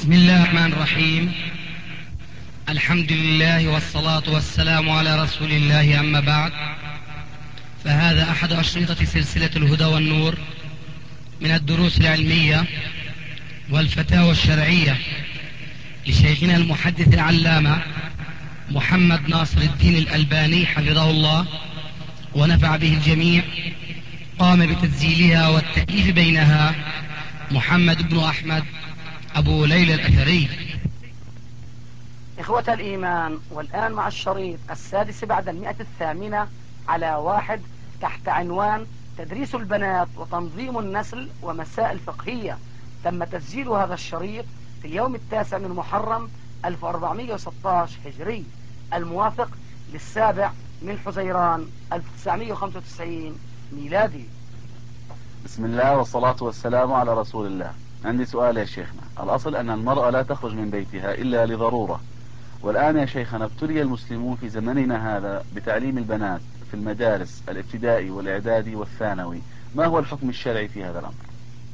بسم الله الرحمن الرحيم. الحمد لله والصلاة والسلام على رسول الله، أما بعد، فهذا أحد أشرطة سلسلة الهدى والنور من الدروس العلمية والفتاوى الشرعية لشيخنا المحدث العلامة محمد ناصر الدين الألباني حفظه الله ونفع به الجميع. قام بتسجيلها والتأليف بينها محمد بن أحمد أبو ليلى الأثري. إخوة الإيمان، والآن مع الشريط السادس بعد 108 على 1 تحت عنوان تدريس البنات وتنظيم النسل ومسائل فقهية. تم تسجيل هذا الشريط في اليوم 9 من محرم 1416 هجري، الموافق للسابع من حزيران 1995 ميلادي. بسم الله والصلاة والسلام على رسول الله. عندي سؤال يا شيخنا. الأصل أن المرأة لا تخرج من بيتها إلا لضرورة، والآن يا شيخنا ابتلي المسلمون في زمننا هذا بتعليم البنات في المدارس الابتدائي والإعدادي والثانوي. ما هو الحكم الشرعي في هذا الأمر؟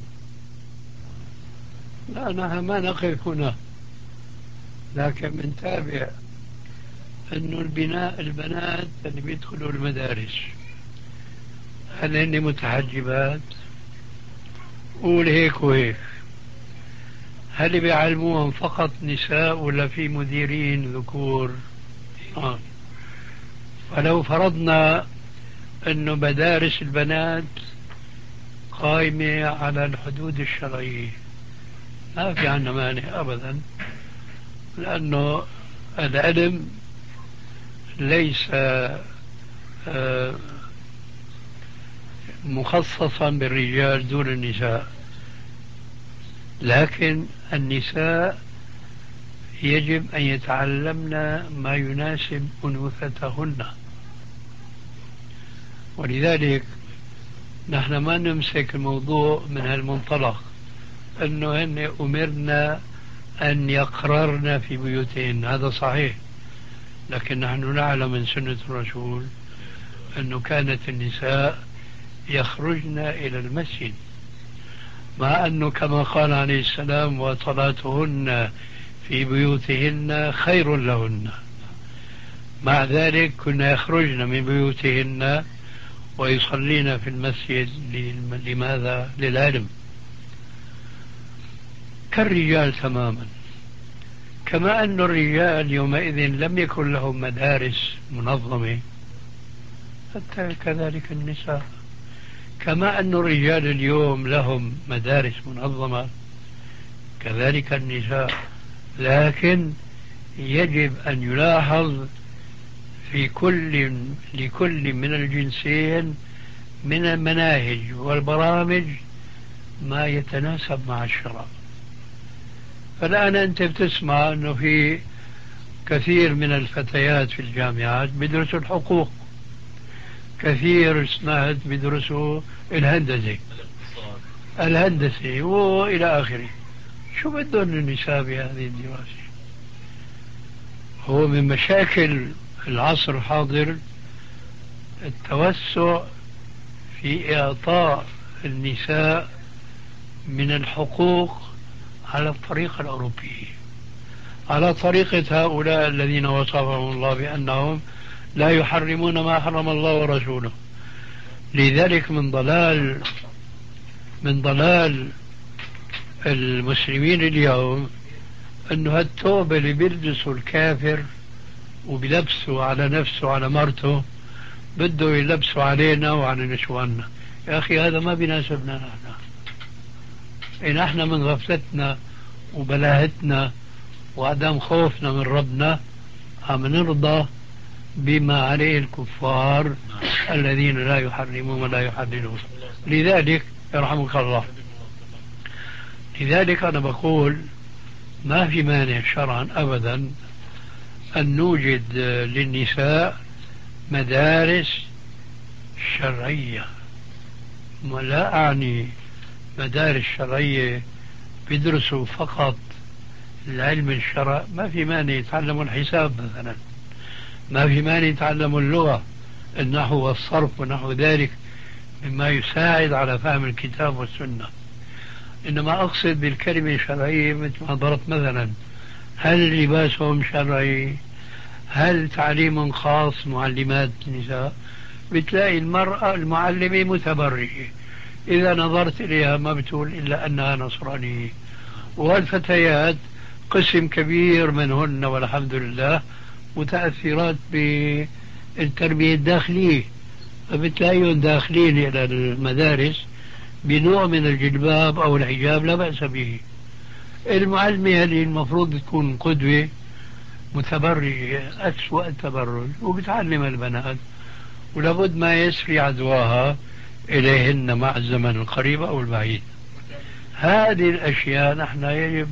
لا، نحن ما نقف هنا، لكن بنتابع أنه البنات اللي بيدخلوا المدارس هل هن متحجبات؟ قول هيك وهيك. هل بيعلموهم فقط نساء ولا في مديرين ذكور؟ فلو فرضنا أنه مدارس البنات قائمة على الحدود الشرعية ما في عنا مانع أبدا، لأنه العلم ليس مخصصا بالرجال دون النساء، لكن النساء يجب أن يتعلمن ما يناسب أنوثتهن. ولذلك نحن ما نمسك الموضوع من هالمنطلق أنه هن أمرنا أن يقررن في بيوتهن، هذا صحيح، لكن نحن نعلم من سنة الرسول أنه كانت النساء يخرجن إلى المسجد، مع أنه كما قال عليه السلام وصلاتهن في بيوتهن خير لهن. مع ذلك كنا يخرجن من بيوتهن ويصلين في المسجد. لماذا؟ للعلم، كالرجال تماما. كما أن الرجال يومئذ لم يكن لهم مدارس منظمة، حتى كذلك النساء. كما أن الرجال اليوم لهم مدارس منظمة، كذلك النساء. لكن يجب أن يلاحظ في لكل من الجنسين من المناهج والبرامج ما يتناسب مع الشرع. فالآن أنت بتسمع أنه في كثير من الفتيات في الجامعات بيدرسوا الحقوق، كثير سمعت بيدرسوا الهندسة وإلى آخره. شو بدهم النساء بهذه الدراسة؟ هو من مشاكل العصر الحاضر التوسع في إعطاء النساء من الحقوق على الطريقة الأوروبية، على طريقة هؤلاء الذين وصفهم الله بأنهم لا يحرمون ما حرم الله ورسوله. لذلك من ضلال المسلمين اليوم أنه هالتوبة اللي بيلبسوا الكافر وبيلبسوا على نفسه وعلى مرته بده يلبسوا علينا وعلى نسواننا. يا أخي هذا ما بيناسبنا نحن. نحن من غفلتنا وبلاهتنا وعدم خوفنا من ربنا عم نرضى بما عليه الكفار الذين لا يحرمون ولا يحللون. لذلك يرحمك الله، لذلك أنا بقول ما في مانع شرعا أبدا أن نوجد للنساء مدارس شرعية. ولا أعني مدارس شرعية بيدرسوا فقط العلم الشرع، ما في مانع يتعلموا الحساب مثلا، ما في مانع يتعلموا اللغة، النحو والصرف ونحو ذلك مما يساعد على فهم الكتاب والسنة. إنما أقصد بالكلمة الشرعية مثل ما ضربت مثلا، هل لباسهم شرعي؟ هل تعليم خاص معلمات النساء؟ بتلاقي المرأة المعلمة متبرجة، إذا نظرت إليها ما بتقول إلا أنها نصرانية. والفتيات قسم كبير منهن والحمد لله متأثرات بالتربية الداخلية، فبتلاقيهم داخلين إلى المدارس بنوع من الجلباب أو الحجاب لا بأس به. المعلمة هذه المفروض تكون قدوة، متبرجة أسوأ التبرج وبتعلم البنات، ولابد ما يسري عدواها إليهن مع الزمن القريب أو البعيد. هذه الأشياء نحن يجب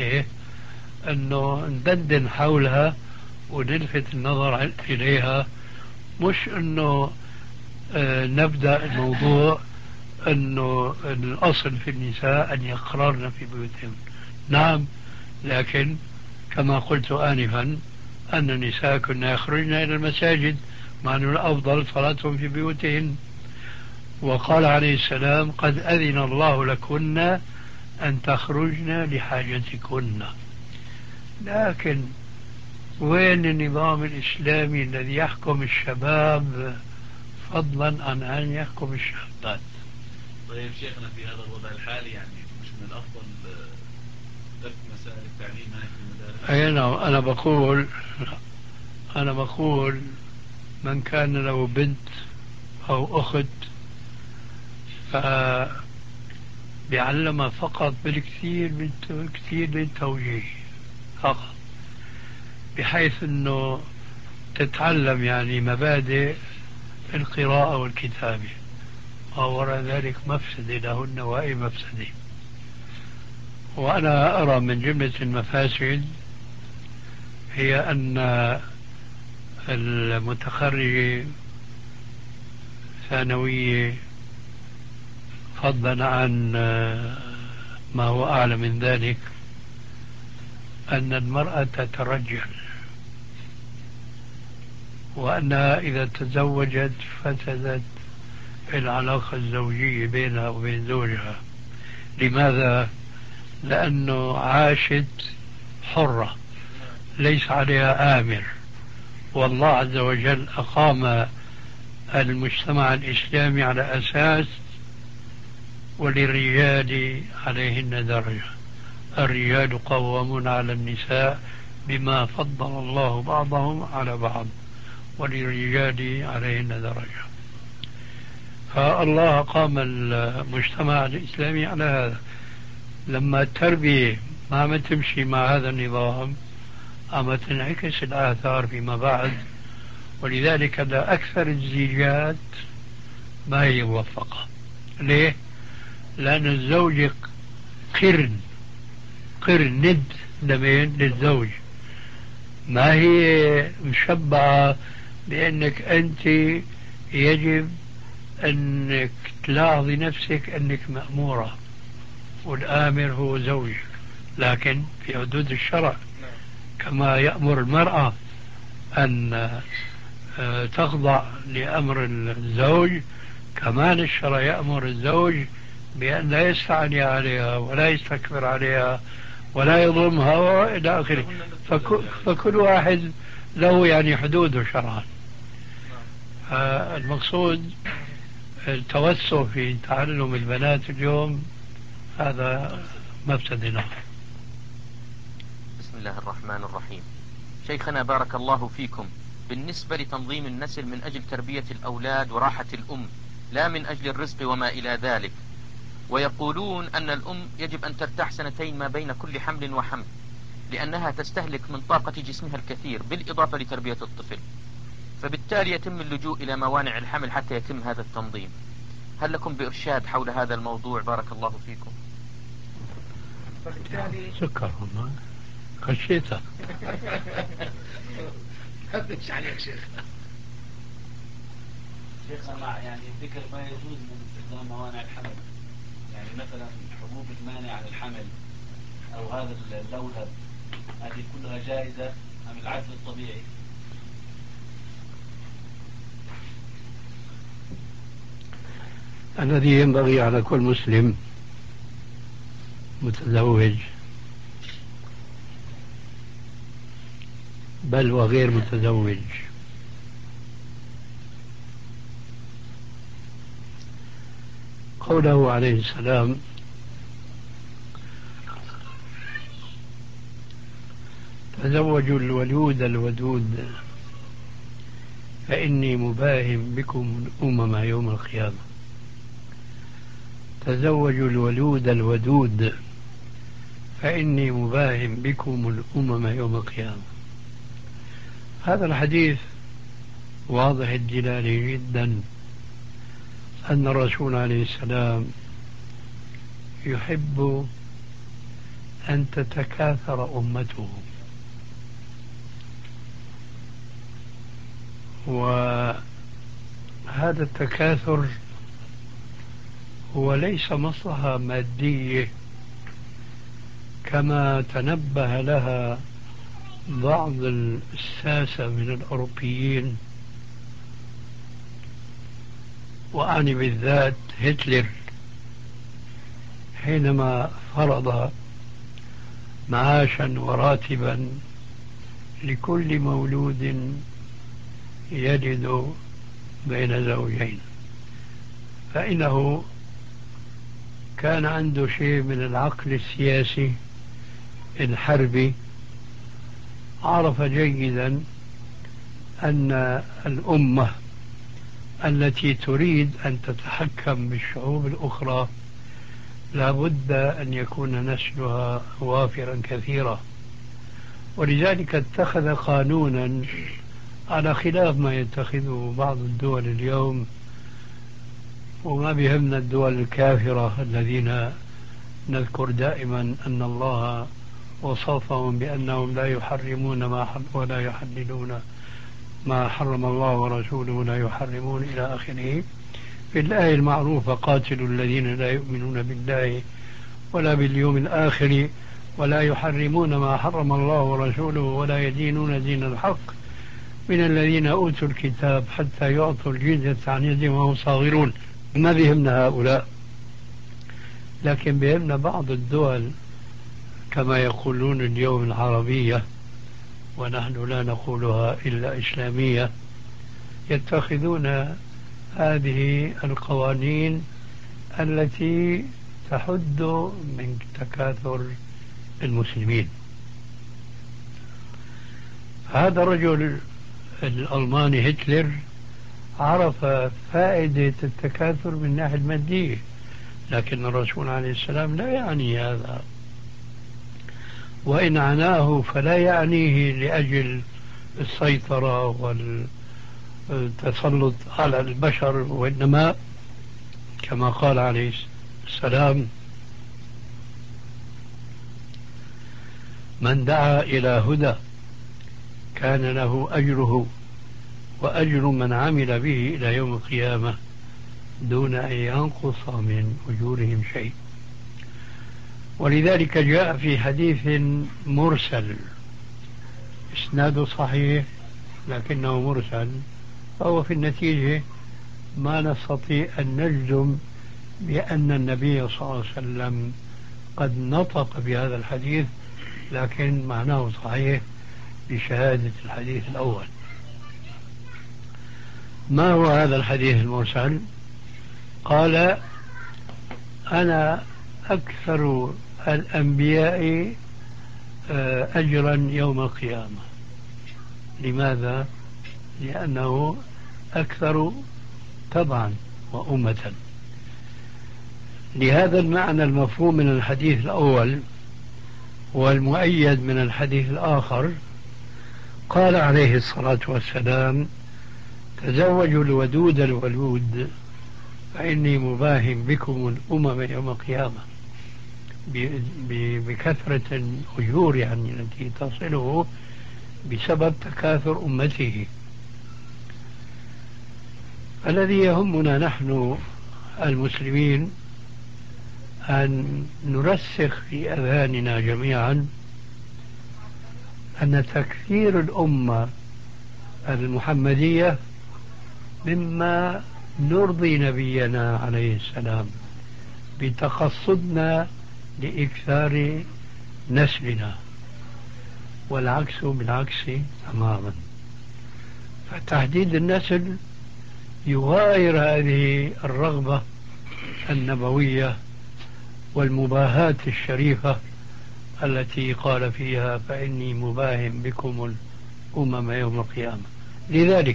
أنه ندندن حولها ونلفت النظر إليها، مش أنه نبدأ الموضوع أنه الأصل في النساء أن يقررن في بيوتهن. نعم، لكن كما قلت آنفا أن النساء كنا يخرجن إلى المساجد، مع أن الأفضل صلاتهم في بيوتهن. وقال عليه السلام: قد أذن الله لكن أن تخرجن لحاجتكن. لكن وين النظام الإسلامي الذي يحكم الشباب فضلا عن أن يحكم الشابات؟ طيب شيخنا، في هذا الوضع الحالي يعني مش من الأفضل ترك مسائل التعليم في المدارس؟ أي نعم، أنا بقول من كان له بنت أو أخت فبيعلمها فقط بالكثير للتوجيه فقط، بحيث أنه تتعلم يعني مبادئ القراءة والكتابة، وراء ذلك مفسدة لهن وأي مفسدة. وأنا أرى من جملة المفاسد هي أن المتخرجة ثانوية، فضلا عن ما هو أعلى من ذلك، أن المرأة تترجل، وأنها إذا تزوجت فسدت العلاقة الزوجية بينها وبين زوجها. لماذا؟ لأنه عاشت حرة ليس عليها آمر، والله عز وجل أقام المجتمع الإسلامي على أساس وللرجال عليهن درجة، الرجال قوامون على النساء بما فضل الله بعضهم على بعض، وللرجال عليهن درجة. فالله قام المجتمع الإسلامي على هذا. لما التربية ما عم تمشي مع هذا النظام عم تنعكس الآثار فيما بعد، ولذلك أكثر الزيجات ما هي موفقة. ليه؟ لأن الزوج قرن ند لمين؟ للزوج. ما هي مشبعة بأنك أنت يجب أنك تلاحظي نفسك أنك مأمورة والآمر هو زوجك، لكن في حدود الشرع، كما يأمر المرأة أن تخضع لأمر الزوج، كمان الشرع يأمر الزوج بأن لا يستعلي عليها ولا يستكبر عليها ولا يظلمها وإلى آخره. فكل واحد له يعني حدوده شرعا. المقصود التوسع في تعلم البنات اليوم هذا مفسدنا. بسم الله الرحمن الرحيم. شيخنا بارك الله فيكم، بالنسبة لتنظيم النسل من أجل تربية الأولاد وراحة الأم لا من أجل الرزق وما إلى ذلك، ويقولون أن الأم يجب أن ترتاح 2 ما بين كل حمل وحمل لأنها تستهلك من طاقة جسمها الكثير بالإضافة لتربية الطفل، فبالتالي يتم اللجوء إلى موانع الحمل حتى يتم هذا التنظيم. هل لكم بإرشاد حول هذا الموضوع؟ بارك الله فيكم. فبالتالي سكر هنا خشيتها. مش عليك شيخنا. شيخنا، مع يعني ذكر ما يجوز من استخدام موانع الحمل، يعني مثلا حبوب المانع عن الحمل أو هذا اللولب، هذه كلها جائزة أم العزل الطبيعي؟ الذي ينبغي على كل مسلم متزوج بل وغير متزوج. قوله عليه السلام: تزوجوا الولود الودود فإني مباهم بكم الأمم يوم القيامة. تزوجوا الولود الودود فإني مباهم بكم الأمم يوم القيامة. هذا الحديث واضح الدلالة جدا أن الرسول عليه السلام يحب أن تتكاثر أمته، وهذا التكاثر هو ليس مصلحة مادية كما تنبه لها بعض الساسة من الأوروبيين، وأعني بالذات هتلر حينما فرض معاشا وراتبا لكل مولود يلد بين زوجين، فإنه كان عنده شيء من العقل السياسي الحربي. عرف جيدا أن الأمة التي تريد أن تتحكم بالشعوب الأخرى لا بد أن يكون نسلها وافرا كثيرا، ولذلك اتخذ قانونا على خلاف ما يتخذه بعض الدول اليوم. وما بهمنا الدول الكافرة الذين نذكر دائما أن الله وصفهم بأنهم لا يحرمون ولا يحللون ما حرم الله ورسوله ولا يحرمون إلى آخره. في الآية المعروفة: قاتلوا الذين لا يؤمنون بالله ولا باليوم الآخر ولا يحرمون ما حرم الله ورسوله ولا يدينون دين الحق من الذين أوتوا الكتاب حتى يعطوا الجزية عن يد وهم صاغرون. ما بهمنا هؤلاء، لكن بهمنا بعض الدول كما يقولون اليوم العربية، ونحن لا نقولها إلا إسلامية، يتخذون هذه القوانين التي تحد من تكاثر المسلمين. هذا الرجل الألماني هتلر عرف فائدة التكاثر من الناحية المادية، لكن الرسول عليه السلام لا يعني هذا، وإن عناه فلا يعنيه لأجل السيطرة والتسلط على البشر، وإنما كما قال عليه السلام: من دعا إلى هدى كان له أجره وأجر من عمل به إلى يوم القيامة دون أن ينقص من أجورهم شيء. ولذلك جاء في حديث مرسل إسناده صحيح لكنه مرسل، فهو في النتيجة ما نستطيع أن نجزم بأن النبي صلى الله عليه وسلم قد نطق بهذا الحديث، لكن معناه صحيح بشهادة الحديث الأول. ما هو هذا الحديث المرسل؟ قال: أنا أكثر الأنبياء أجرا يوم القيامة. لماذا؟ لأنه أكثر تبعا وأمة. لهذا المعنى المفهوم من الحديث الأول والمؤيد من الحديث الآخر قال عليه الصلاة والسلام: تزوجوا الودود الولود فإني مباهم بكم الأمم يوم القيامة، بكثرة الأجور يعني التي تصله بسبب تكاثر أمته. الذي يهمنا نحن المسلمين أن نرسخ في أذهاننا جميعا أن تكثير الأمة المحمدية مما نرضي نبينا عليه السلام بتقصدنا لإكثار نسلنا، والعكس بالعكس تماما. فتحديد النسل يغاير هذه الرغبة النبوية والمباهاة الشريفة التي قال فيها فإني مباهم بكم الأمم يوم القيامة. لذلك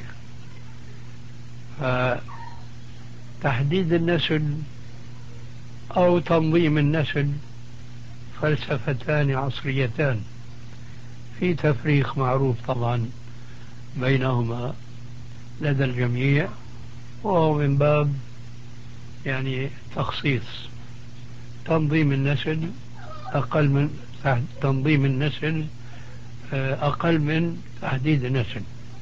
فتحديد النسل أو تنظيم النسل فلسفتان عصريتان في تفريق معروف طبعا بينهما لدى الجميع، وهو من باب يعني تخصيص. تنظيم النسل أقل من تنظيم النسل أقل من تحديد النسل.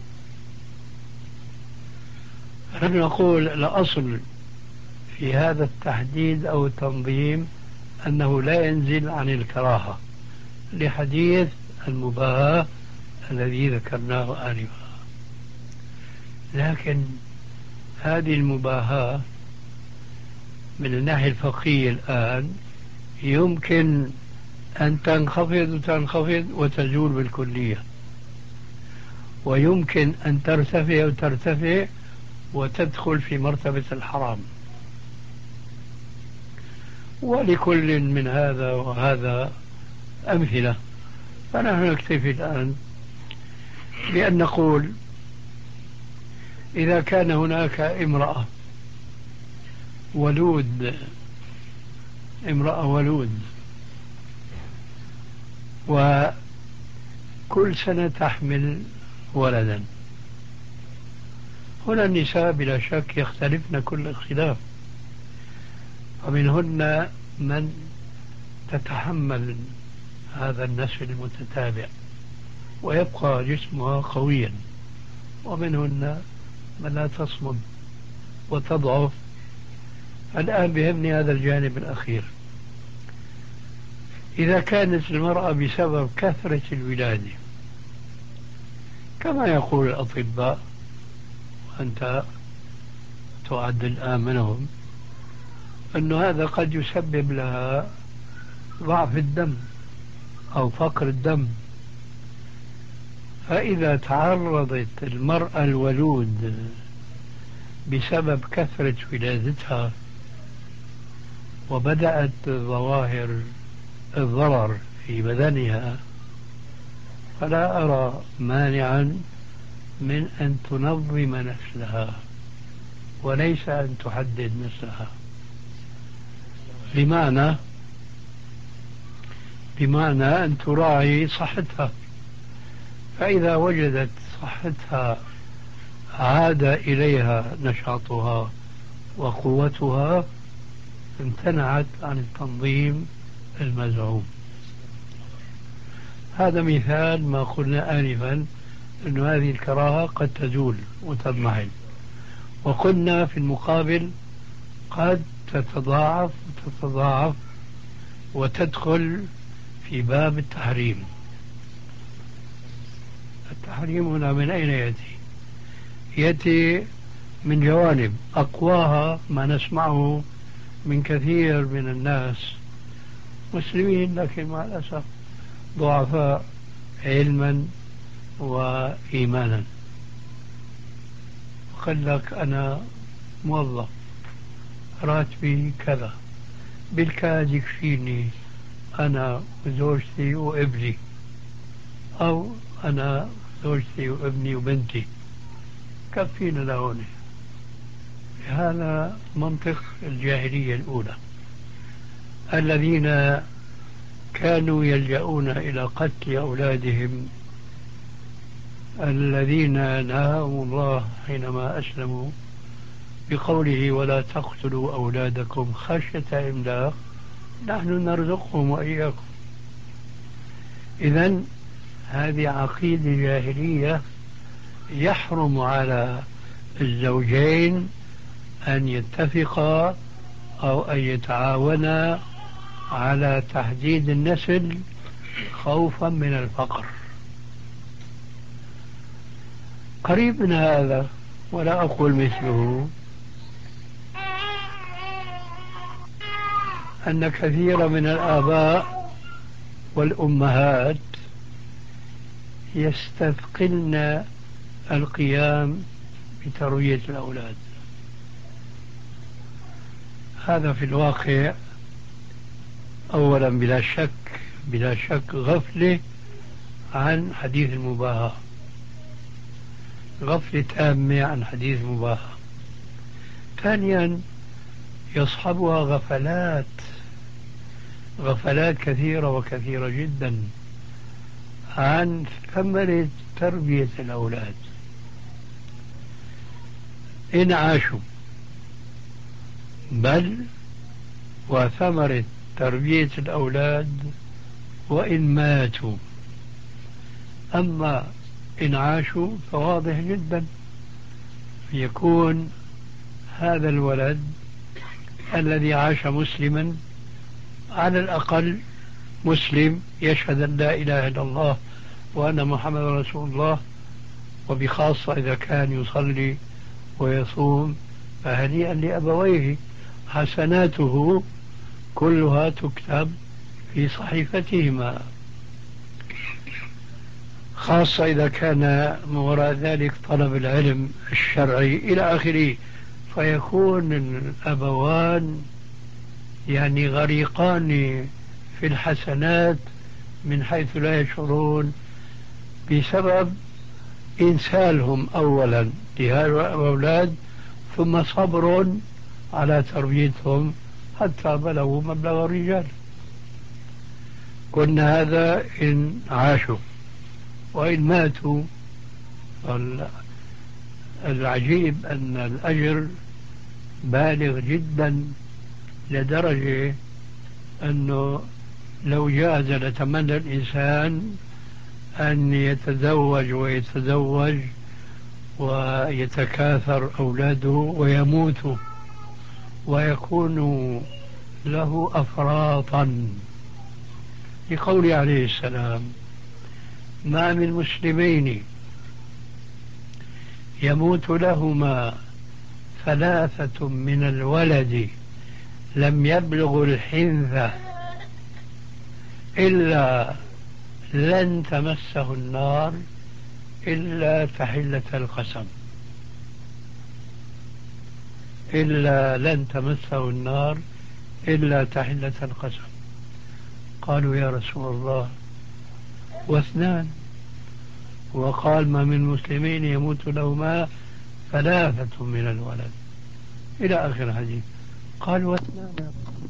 نحن نقول الأصل في هذا التحديد أو التنظيم أنه لا ينزل عن الكراهة لحديث المباهاة الذي ذكرناه آنفا. لكن هذه المباهاة من الناحية الفقهية الآن يمكن أن تنخفض وتزول بالكلية، ويمكن أن ترتفع وتدخل في مرتبة الحرام. ولكل من هذا وهذا أمثلة. فنحن نكتفي الآن بأن نقول إذا كان هناك امرأة ولود وكل سنة تحمل ولدا، هنا النساء بلا شك يختلفن كل اختلاف، ومنهن من تتحمل هذا النسل المتتابع ويبقى جسمها قويا، ومنهن من لا تصمد وتضعف. الآن بهمني هذا الجانب الأخير. إذا كانت المرأة بسبب كثرة الولادة كما يقول الأطباء، وأنت تعد الآن منهم، أن هذا قد يسبب لها ضعف الدم أو فقر الدم، فإذا تعرضت المرأة الولود بسبب كثرة ولادتها وبدأت ظواهر الضرر في بدنها، فلا أرى مانعا من أن تنظم نسلها وليس أن تحدد نسلها. بمعنى أن تراعي صحتها، فإذا وجدت صحتها عاد إليها نشاطها وقوتها امتنعت عن التنظيم المزعوم. هذا مثال ما قلنا آنفا أن هذه الكراهة قد تزول وتضمحل، وقلنا في المقابل قد تتضاعف وتدخل في باب التحريم. التحريم هنا من أين يأتي؟ يأتي من جوانب أقواها ما نسمعه من كثير من الناس مسلمين لكن مع الأسف ضعفاء علما وإيمانا، وقال لك أنا موظف راتبي كذا بالكاد يكفيني أنا وزوجتي وابني، أو أنا زوجتي وابني وبنتي كفينا لهون. هذا منطق الجاهلية الأولى الذين كانوا يلجؤون إلى قتل أولادهم الذين نهاهم الله حينما أسلموا بقوله ولا تقتلوا أولادكم خشية إملاق نحن نرزقهم وإياكم. إذن هذه عقيدة جاهلية يحرم على الزوجين أن يتفقا أو أن يتعاونا على تحديد النسل خوفا من الفقر. قريب من هذا ولا أقول مثله أن كثير من الآباء والأمهات يستثقلن القيام بتربية الأولاد. هذا في الواقع أولا بلا شك غفلة عن حديث المباهاة، غفلة تامة عن حديث المباهاة. ثانيا يصحبها غفلات كثيرة وكثيرة جدا عن ثمرة تربية الأولاد إن عاشوا، بل وثمرة تربية الأولاد وإن ماتوا. أما إن عاشوا فواضح جدا يكون هذا الولد الذي عاش مسلما، على الأقل مسلم يشهد أن لا إله إلا الله وأن محمد رسول الله، وبخاصة إذا كان يصلي ويصوم، فهنيئا لأبويه، حسناته كلها تكتب في صحيفتهما، خاصة إذا كان من وراء ذلك طلب العلم الشرعي إلى آخره، فيكون الأبوان يعني غريقان في الحسنات من حيث لا يشعرون، بسبب إنسالهم أولا لهؤلاء الأولاد، ثم صبر على تربيتهم حتى بلغوا مبلغ الرجال. قلنا هذا إن عاشوا، وإن ماتوا العجيب أن الأجر بالغ جدا، لدرجة أنه لو جاز لتمنى الإنسان أن يتزوج ويتكاثر أولاده ويموتوا ويكون له أفراطا، لقول عليه السلام: ما من مسلمين يموت لهما ثلاثة من الولد لم يبلغ الحنثة إلا لن تمسه النار إلا تحلة القسم، إلا لن تمسه النار إلا تحلة القسم. قالوا يا رسول الله واثنان؟ وقال: ما من مسلمين يموت لهما ثلاثة من الولد، إلى آخر الحديث. قال: واثنان؟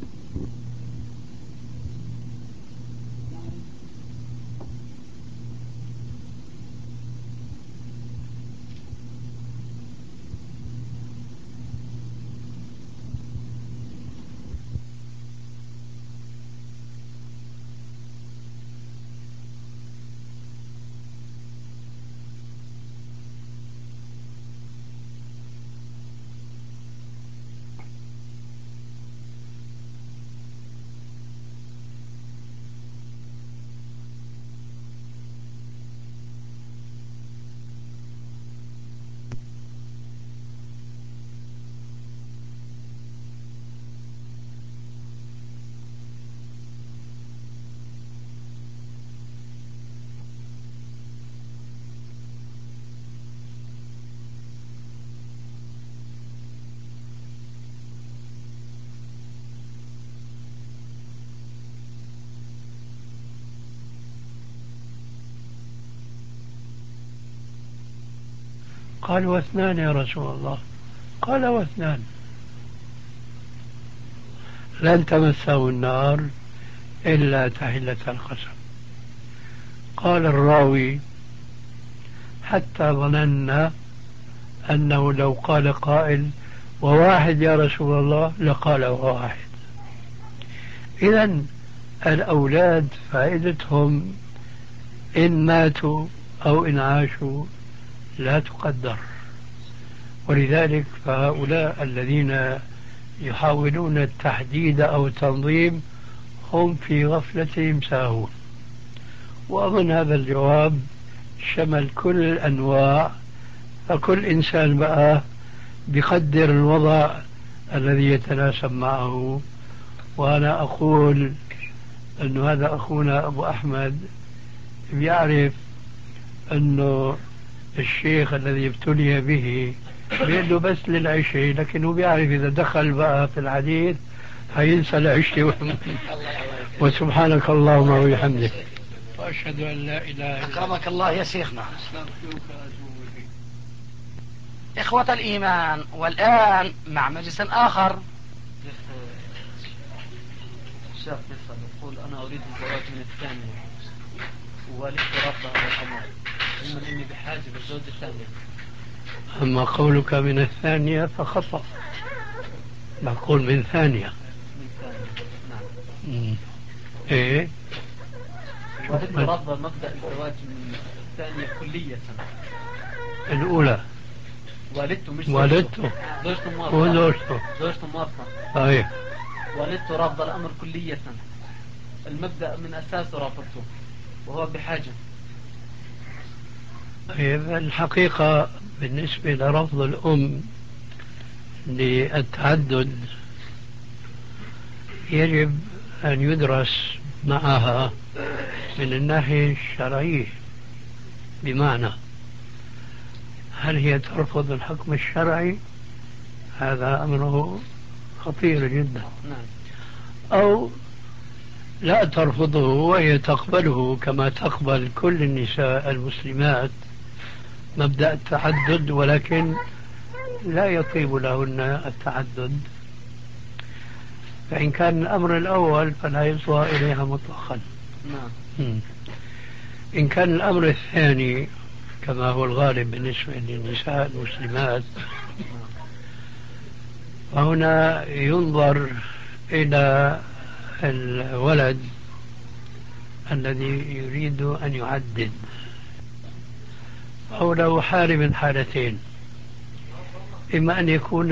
قال: واثنان يا رسول الله؟ قال: واثنان لن تمسه النار إلا تحلة القسم. قال الراوي: حتى ظننا أنه لو قال قائل وواحد يا رسول الله لقال واحد. إذن الأولاد فائدتهم إن ماتوا أو إن عاشوا لا تقدر، ولذلك فهؤلاء الذين يحاولون التحديد أو التنظيم هم في غفلتهم ساهون. وأظن هذا الجواب شمل كل الأنواع، فكل إنسان بقى بقدر الوضع الذي يتناسب معه وأنا أقول أن هذا أخونا أبو أحمد بيعرف أنه الشيخ الذي ابتلي به بيده بس للعشاء، لكنه بيعرف إذا دخل بقى في الحديث هينسى العشاء. وسبحانك اللهم وبحمدك وأشهد أن لا إله إلا أنت أكرمك الله يا شيخنا. أستغفرك وأتوب إليك. إخوة الإيمان، والآن مع مجلس آخر. شاب يسأل يقول أنا أريد الزواج من الثانية ووالدتي رافضة هذا الأمر، ثم إني بحاجة للزوج الثانية. أما قولك من الثانية فخطأ، نقول من ثانية. من ثانية، نعم. إيه، والدتي رافضة مبدأ الزواج من الثانية كلية. الأولى والدته مش والدته زوجته موافقة. زوجته موافقة. صحيح. والدته رافضة الأمر كلية، المبدأ من أساسه رافضته وهو بحاجة. الحقيقة بالنسبة لرفض الأم للتعدد يجب أن يدرس معها من الناحية الشرعية، بمعنى هل هي ترفض الحكم الشرعي؟ هذا أمره خطير جدا. أو لا ترفضه وهي تقبله كما تقبل كل النساء المسلمات مبدأ التعدد، ولكن لا يطيب لهن التعدد. فإن كان الأمر الأول فلا يصغى إليها مطلقا. إن كان الأمر الثاني كما هو الغالب بالنسبة للنساء المسلمات، فهنا ينظر إلى الولد الذي يريد أن يعدد، أو له حال من حالتين: إما أن يكون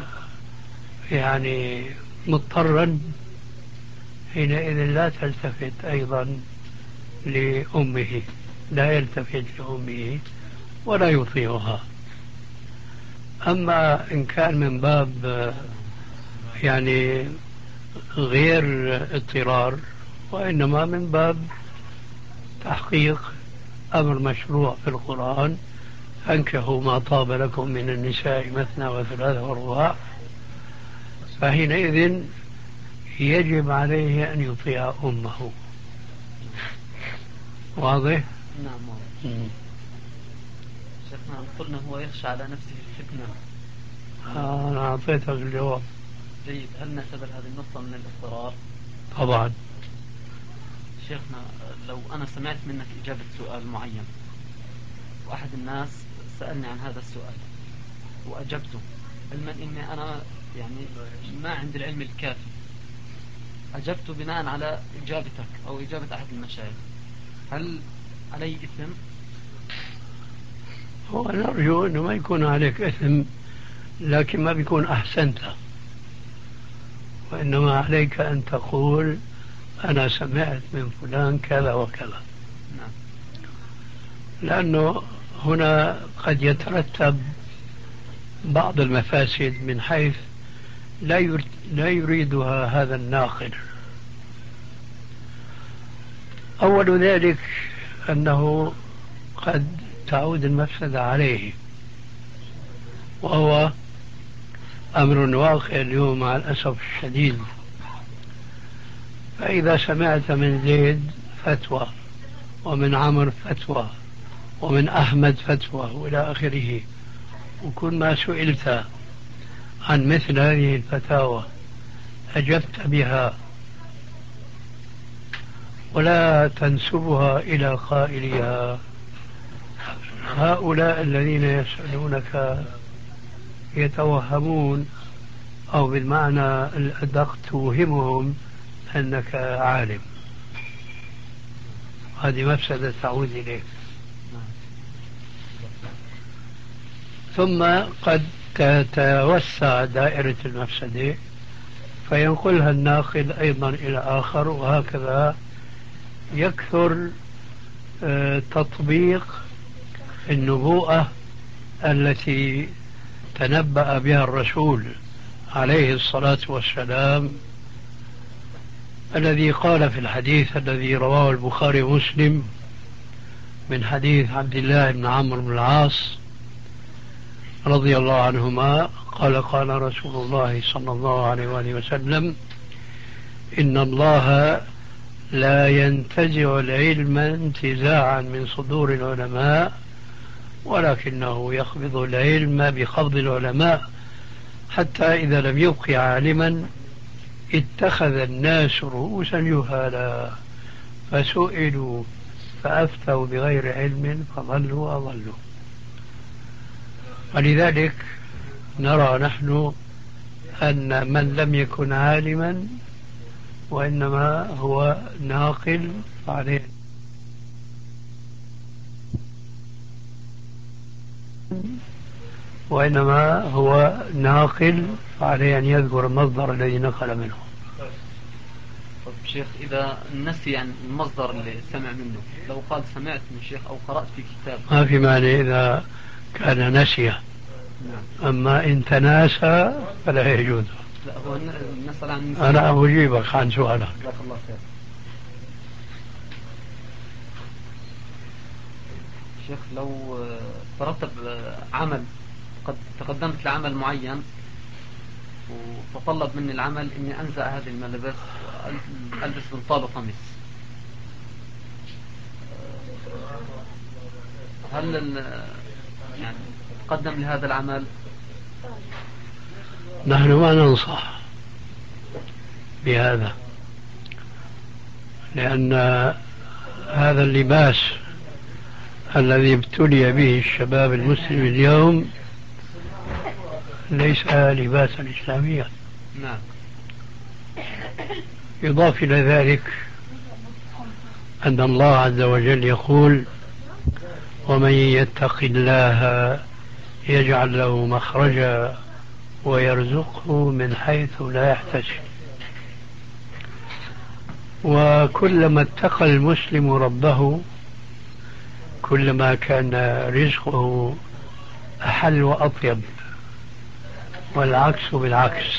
يعني مضطرا، حينئذ لا تلتفت أيضا لأمه، لا يلتفت لأمه ولا يطيعها. أما إن كان من باب يعني غير اضطرار، وإنما من باب تحقيق أمر مشروع في القرآن: أنكحوا ما طاب لكم من النساء مثنى وثلاث ورباع، فحينئذ يجب عليه أن يطيع أمه. واضح؟ نعم واضح. شيخنا قلنا هو يخشى على نفسه الفتنة. أنا أعطيتك الجواب. جيد. هل نعتبر هذه النقطة من الاضطرار؟ طبعا. شيخنا لو أنا سمعت منك إجابة سؤال معين وأحد الناس سألني عن هذا السؤال وأجبته، علما إني أنا يعني ما عندي العلم الكافي، أجبت بناء على إجابتك أو إجابة أحد المشايخ، هل علي إثم؟ هو نرجو أنه ما يكون عليك إثم، لكن ما بيكون أحسنت، وإنما عليك أن تقول أنا سمعت من فلان كذا وكذا. نعم. لأنه هنا قد يترتب بعض المفاسد من حيث لا يريدها هذا الناقل. أول ذلك أنه قد تعود المفسدة عليه، وهو أمر واقع اليوم مع الأسف الشديد. فإذا سمعت من زيد فتوى، ومن عمرو فتوى، ومن أحمد فتوى وإلى آخره، وكل ما سئلت عن مثل هذه الفتاوى أجبت بها ولا تنسبها إلى قائلها، هؤلاء الذين يسألونك يتوهمون، أو بالمعنى الأدق توهمهم أنك عالم. هذه مفسدة تعود إليك. ثم قد تتوسع دائرة المفسدة فينقلها الناقل أيضا إلى آخر، وهكذا يكثر تطبيق النبوءة التي تنبأ بها الرسول عليه الصلاة والسلام الذي قال في الحديث الذي رواه البخاري ومسلم من حديث عبد الله بن عمرو بن العاص رضي الله عنهما قال قال رسول الله صلى الله عليه وآله وسلم: إن الله لا ينتزع العلم انتزاعا من صدور العلماء، ولكنه يقبض العلم بقبض العلماء، حتى إذا لم يبق عالما اتخذ الناس رؤوسا جهالا فسئلوا فأفتوا بغير علم فضلوا وأضلوا. ولذلك نرى نحن أن من لم يكن عالما وإنما هو ناقل عليه فعليه أن يذكر المصدر الذي نقل منه. طيب شيخ، إذا نسي عن المصدر اللي سمع منه، لو قال سمعت من شيخ أو قرأت في كتاب، ما في مانع إذا كان نسيه. نعم. أما إن تناسى فلا يجوز. لا، هو نسأل عن أنا أجيبك عن سؤالك. جزاك الله خير. شيخ، لو ترتب عمل، قد تقدمت لعمل معين وتطلب مني العمل إني أنزع هذه الملابس وألبس بنطال وقميص، هل يعني تقدم لهذا العمل؟ نحن ما ننصح بهذا، لأن هذا اللباس الذي ابتلي به الشباب المسلم اليوم ليس لباسا إسلاميا. نعم. يضاف إلى ذلك أن الله عز وجل يقول: ومن يتق الله يجعل له مخرجا ويرزقه من حيث لا يحتسب. وكلما اتقى المسلم ربه كلما كان رزقه أحل وأطيب، والعكس بالعكس.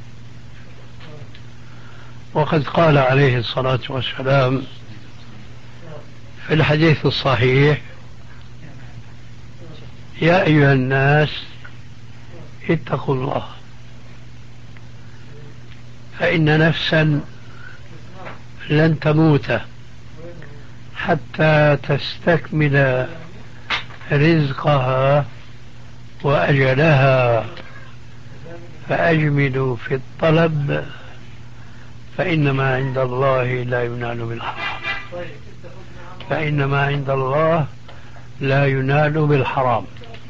وقد قال عليه الصلاة والسلام في الحديث الصحيح: يا أيها الناس اتقوا الله، فإن نفسا لن تموت حتى تستكمل رزقها وأجلها، فأجملوا في الطلب فإنما عند الله لا ينال بالحرام. فإنما عند الله لا ينال بالحرام.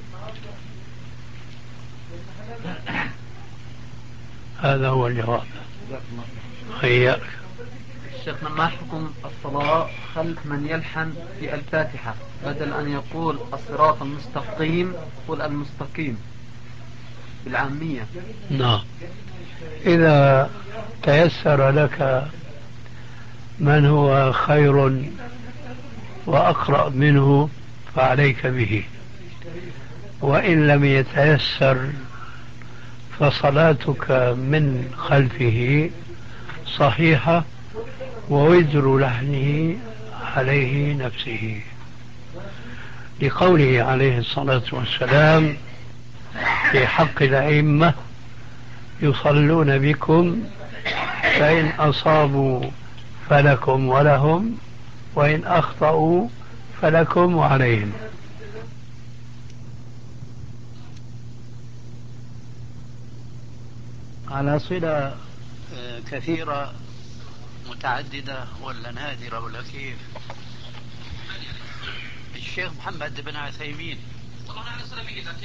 هذا هو الجواب. خيرك. شيخنا، ما حكم الصلاة خلف من يلحن في الفاتحة بدل أن يقول الصراط المستقيم يقول المستقيم بالعامية؟ نعم، إذا تيسر لك من هو خير وأقرأ منه فعليك به، وإن لم يتيسر فصلاتك من خلفه صحيحة ووزر لحنه عليه نفسه، لقوله عليه الصلاة والسلام في حق الأئمة: يصلون بكم فإن أصابوا فلكم ولهم، وإن أخطأوا فلكم وعليهم. على صلة كثيرة متعددة ولا نادرة ولا كيف؟ الشيخ محمد بن عثيمين والله أنا صلة به، لكن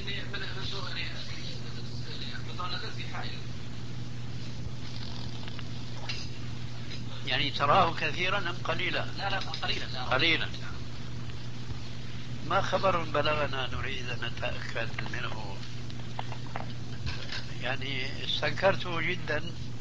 يعني تراه كثيرا أم قليلا؟ لا قليلا. قليلا. ما خبر بلغنا نريد أن نتأكد منه، يعني استنكرته جدا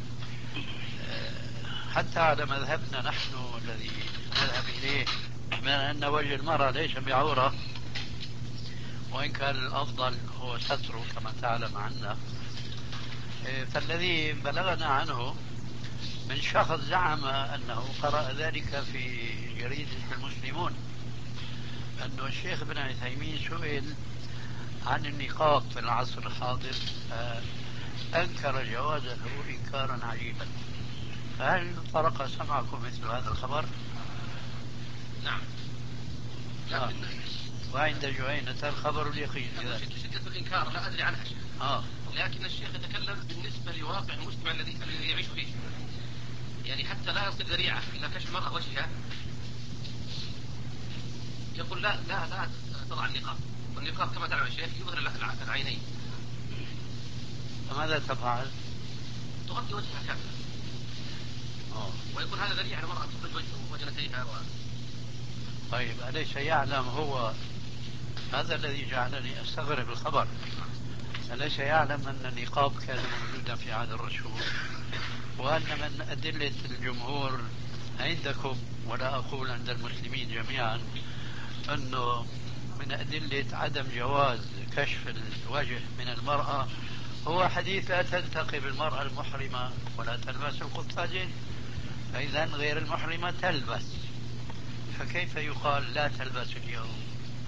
حتى على مذهبنا نحن الذي نذهب إليه من أن وجه المرأة ليس بعورة، وإن كان الأفضل هو ستره كما تعلم عنا. فالذي بلغنا عنه من شخص زعم أنه قرأ ذلك في جريدة المسلمون، أنه الشيخ ابن عثيمين سئل عن النقاب في العصر الحاضر أنكر جوازه إنكارا عجيبا. فهل طرق سمعكم مثل هذا الخبر؟ نعم. لكن وعند جهينة الخبر اليقين. شدة الإنكار لا أدري عنها شيء. لكن الشيخ يتكلم بالنسبة لواقع المجتمع الذي يعيش فيه، يعني حتى لا يصل ذريعة إلى كشف المرأة وجهها، يقول لا تضع النقاب، والنقاب كما تعلم الشيخ يظهر العينين. فماذا تفعل؟ تغطي وجهها كاملا. ويكون هذا ذريعة المرأة أن تخرج وجنتيها طيب أليس يعلم هو، هذا الذي جعلني أستغرب الخبر، أليس يعلم أن النقاب كان موجودا في عهد الرسول، وأن من أدلة الجمهور عندكم ولا أقول عند المسلمين جميعا أنه من أدلة عدم جواز كشف الوجه من المرأة هو حديث لا تنتقب المرأة المحرمة ولا تلبس القفازين، فإذا غير المحرمة تلبس، فكيف يقال لا تلبس اليوم؟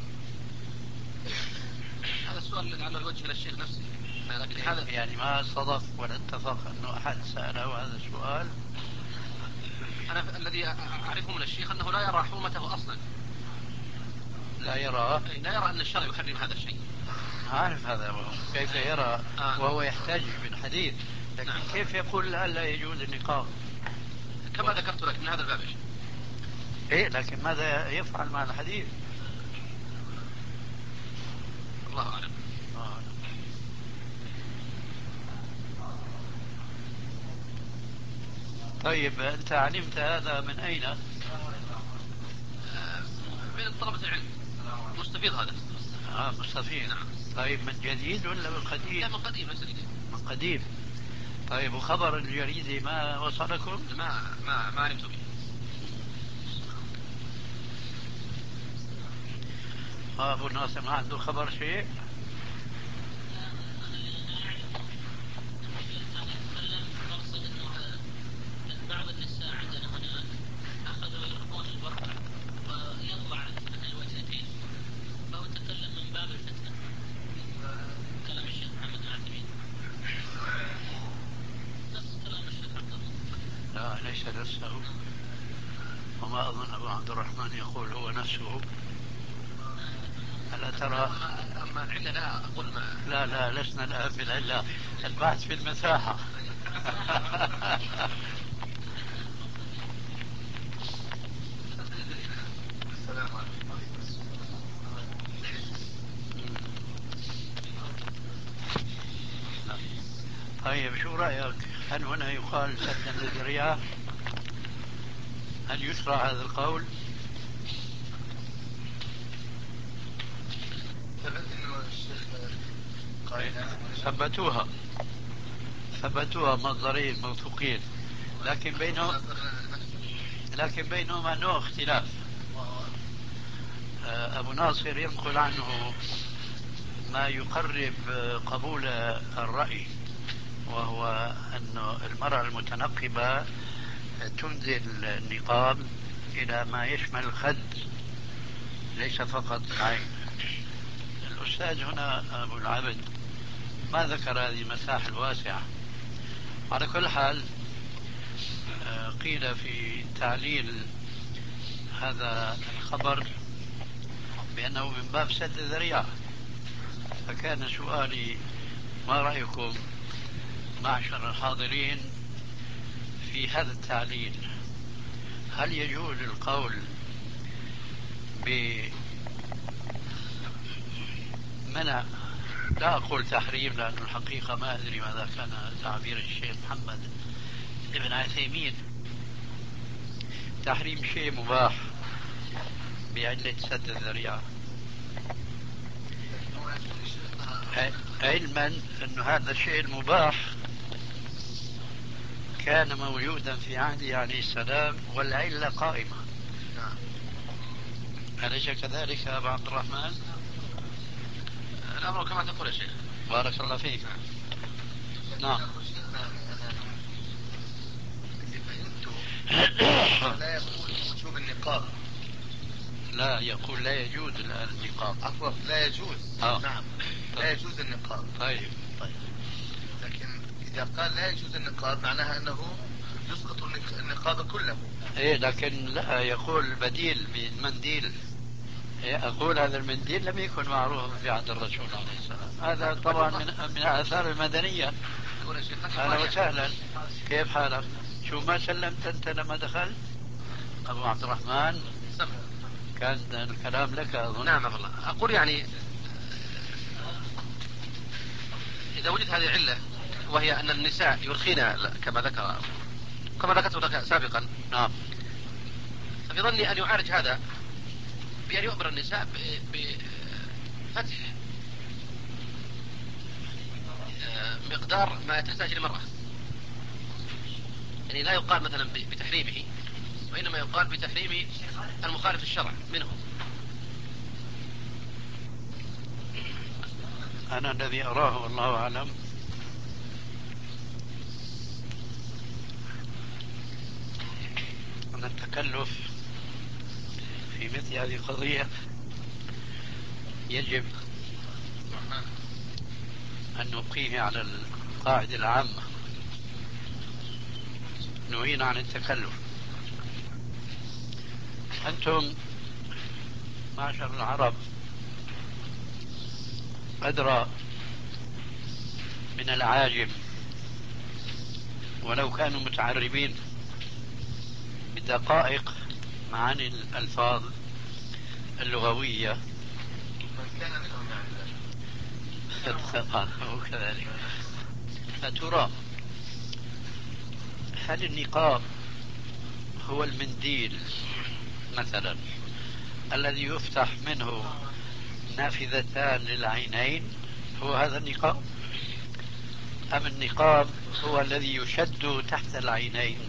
هذا السؤال لعله يوجه للشيخ نفسه. لكن هذا يعني ما صدف ولا اتفق أنه أحد سأله هذا السؤال. أنا الذي أعرفه من الشيخ أنه لا يرى حرمته أصلا. لا يرى أن الشرع يحرم هذا الشيء. عارف هذا كيف يرى وهو يحتاج بالحديث، لكن نعم. كيف يقول لا يجوز النقاب كما ذكرت لك من هذا الباب؟ إيه، لكن ماذا يفعل مع الحديث؟ الله أعلم. طيب أنت علمت هذا من أين؟ من طلبة العلم. مستفيض هذا. مستفيض. نعم. طيب من جديد ولا من قديم؟ لا، من قديم ليس جديد. من قديم. طيب وخبر الجريدة ما وصلكم؟ ما علمت به. أبو ناصر ما عنده خبر شيء؟ بعض النساء عندنا هنا أخذوا يلقون الورق ويطبع عن الوجهتين، فهو تكلم من باب الفتنة كلام الشيخ محمد العثيمين، نفس كلام الشيخ عبد الله. لا ليس نفسه، وما أظن أبو عبد الرحمن يقول هو نفسه. ألا ترى؟ أما العلة لا أقول لا لسنا الآن في العلة، البحث في المساحة. طيب شو رأيك؟ هل هنا يقال سدا للذريعة؟ هل يشرع هذا القول؟ ثبتوها مصدرين موثوقين، لكن بينهما نوع اختلاف. أبو ناصر ينقل عنه ما يقرب قبول الرأي، وهو أن المرأة المتنقبة تنزل النقاب إلى ما يشمل الخد ليس فقط العين. الأستاذ هنا أبو العبد ما ذكر هذه المساحة الواسعة. على كل حال قيل في تعليل هذا الخبر بأنه من باب سد الذريعة، فكان سؤالي ما رأيكم معشر الحاضرين في هذا التعليل؟ هل يجوز القول بمنع، لا أقول تحريم لأن الحقيقة ما أدري ماذا كان تعبير الشيخ محمد ابن عثيمين، تحريم شيء مباح بعلة سد الذريعة، علما أن هذا الشيء المباح كان موجودا في عهده عليه السلام والعلة قائمة. أليس كذلك يا أبا عبد الرحمن؟ الأمر كما تقول يا شيخ. بارك الله فيك. نعم. لا يقول وجوب النقاب. لا، يقول لا يجوز الآن النقاب. عفوا، لا يجوز. نعم، لا يجوز النقاب. طيب. لكن إذا قال لا يجوز النقاب معناها أنه يسقط النقاب كله. إيه، لكن لا، يقول بديل من منديل. أقول هذا المنديل لم يكن معروفا في عهد الرسول عليه السلام. هذا طبعا من آثار المدنية. أهلا وسهلا، كيف حالك؟ شو ما سلمت أنت لما دخلت؟ أبو عبد الرحمن، كان الكلام لك أظن. نعم والله. أقول يعني إذا وجد هذه العلة، وهي أن النساء يرخين كما ذكرت لك سابقا. نعم. ففي ظني أن يعالج هذا بأن يؤمر النساء بفتح مقدار ما تحتاج المرأة. يعني لا يقال مثلا بتحريمه، وإنما يقال بتحريم المخالف الشرع منه. أنا الذي أراه والله أعلم أن التكلف في مثل هذه القضية يجب أن نبقيه على القاعدة العامة. نهينا عن التكلف. أنتم معشر العرب أدرى من العاجم، ولو كانوا متعربين بدقائق معاني الألفاظ اللغوية. كان منهم يعني كذلك. فترى هل النقاب هو المنديل مثلا الذي يفتح منه نافذتان للعينين، هو هذا النقاب؟ أم النقاب هو الذي يشد تحت العينين؟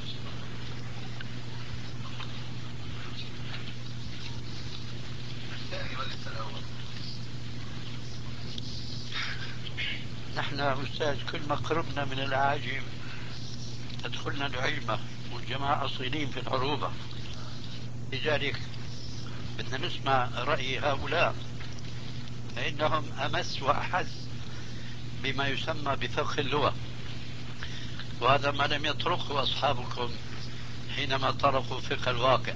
نحن أستاذ كل ما قربنا من العاجم تدخلنا العلمة، والجماعة أصيلين في العروبة. لذلك بدنا نسمع رأي هؤلاء، فإنهم أمس وأحس بما يسمى بفقه اللغة، وهذا ما لم يطرقه أصحابكم حينما طرقوا فقه الواقع.